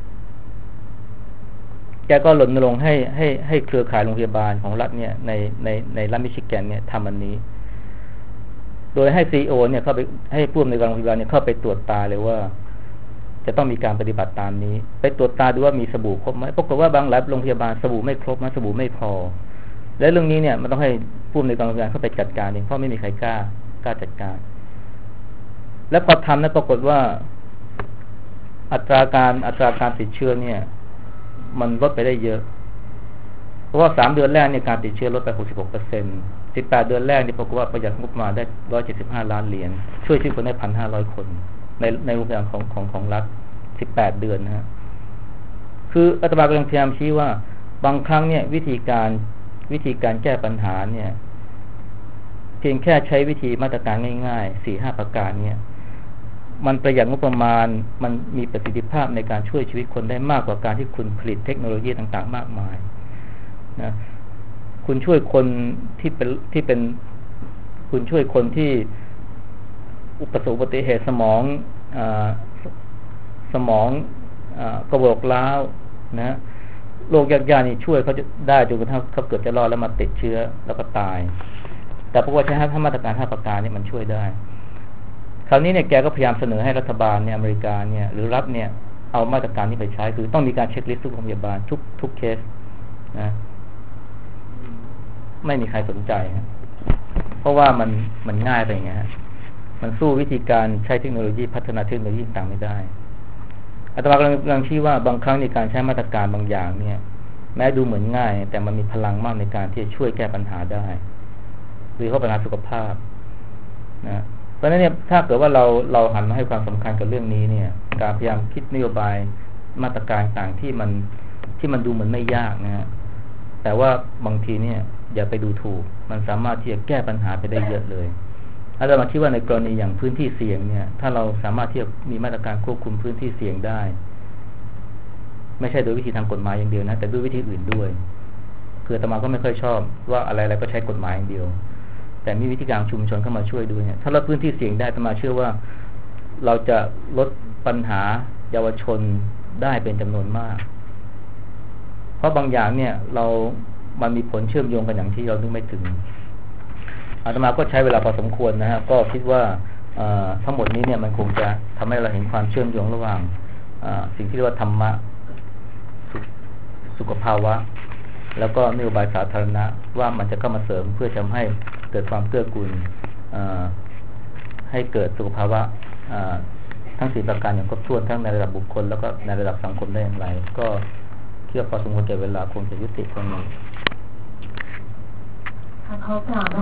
แกก็รณรงค์ให้เครือข่ายโรงพยาบาลของรัฐเนี่ยในรัฐมิชิแกนเนี่ยทำอันนี้โดยให้ CEO เนี่ยเข้าไปให้ผู้อำนวยการโรงพยาบาลเนี่ยเข้าไปตรวจตาเลยว่าจะต้องมีการปฏิบัติตามนี้ไปตรวจตาดูว่ามีสบู่ครบไหมปรากฏว่าบางโรงพยาบาลสบู่ไม่ครบนะสบู่ไม่พอและเรื่องนี้เนี่ยมันต้องให้ผู้อำนวยการโรงพยาบาลเข้าไปจัดการเองเพราะไม่มีใครกล้าจัดการและพอทำนั้นปรากฏว่าอัตราการติดเชื้อเนี่ยมันลดไปได้เยอะเพราะว่า3 เดือนแรกเนี่ยการติดเชื้อลดไป 66% 18 เดือนแรกนี่ปรากฏว่าประหยัดงบประมาณได้$175 ล้านช่วยชีวิตคนได้ 1,500 คนในโรงพยาบาลของรัฐ18 เดือนนะฮะคืออาตมากำลังพยายามชี้ว่าบางครั้งเนี่ยวิธีการแก้ปัญหาเนี่ยเพียงแค่ใช้วิธีมาตรการง่ายๆ 4-5 ประการเนี่ยมันประหยัดงบประมาณมันมีประสิทธิภาพในการช่วยชีวิตคนได้มากกว่าการที่คุณผลิตเทคโนโลยีต่างๆมากมายนะคุณช่วยคนที่เป็นคุณช่วยคนที่ประสบอุบัติเหตุสมองกระโหลกร้าวนะโรคยากๆนี่ช่วยเขาจะได้จนกระทั่งเขาเกิดจะรอดแล้วมาติดเชื้อแล้วก็ตายแต่เพราะว่าใช้มาตรการ5 ประการนี่มันช่วยได้คราวนี้เนี่ยแกก็พยายามเสนอให้รัฐบาลเนี่ยอเมริกาเนี่ยหรือรัฐเนี่ยเอามาตรการนี้ไปใช้คือต้องมีการเช็คลิสต์ทุกโรงพยาบาลทุกเคสนะไม่มีใครสนใจฮะเพราะว่ามันง่ายไปไงฮะมันสู้วิธีการใช้เทคโนโลยีพัฒนาเทคโนโลยีต่างไม่ได้อาตมากำลังชี้ว่าบางครั้งในการใช้มาตรการบางอย่างเนี่ยแม้ดูเหมือนง่ายแต่มันมีพลังมากในการที่จะช่วยแก้ปัญหาได้หรือปัญหาสุขภาพนะเพราะฉะนั้นเนี่ยถ้าเกิดว่าเราหันมาให้ความสำคัญกับเรื่องนี้เนี่ยการพยายามคิดนโยบายมาตรการต่างที่มันดูเหมือนไม่ยากนะฮะแต่ว่าบางทีเนี่ยอย่าไปดูถูกมันสามารถที่จะแก้ปัญหาไปได้เยอะเลยอาจารย์มาคิดว่าในกรณีอย่างพื้นที่เสี่ยงเนี่ยถ้าเราสามารถที่จะมีมาตรการควบคุมพื้นที่เสี่ยงได้ไม่ใช่โดยวิธีทางกฎหมายอย่างเดียวนะแต่ด้วยวิธีอื่นด้วยคืออาตมาก็ไม่ค่อยชอบว่าอะไรๆก็ใช้กฎหมายอย่างเดียวแต่มีวิธีการชุมชนเข้ามาช่วยด้วยเนี่ยถ้าลดพื้นที่เสี่ยงได้อาตมาเชื่อว่าเราจะลดปัญหาเยาวชนได้เป็นจำนวนมากเพราะบางอย่างเนี่ยมันมีผลเชื่อมโยงกันอย่างที่เรานึกไม่ถึงอาตมาก็ใช้เวลาพอสมควรนะฮะก็คิดว่าทั้งหมดนี้เนี่ยมันคงจะทำให้เราเห็นความเชื่อมโยงระหว่างสิ่งที่เรียกว่าธรรมะสุขภาวะแล้วก็นโยบายสาธารณะว่ามันจะเข้ามาเสริมเพื่อทำให้เกิดความเกื้อกูลให้เกิดสุขภาวะทั้ง4ประการอย่างครบถ้วนทั้งในระดับบุคคลแล้วก็ในระดับสังคมได้อย่างไรก็เชื่อพอสมควรแก่เวลาคงจะยุติตรงนี้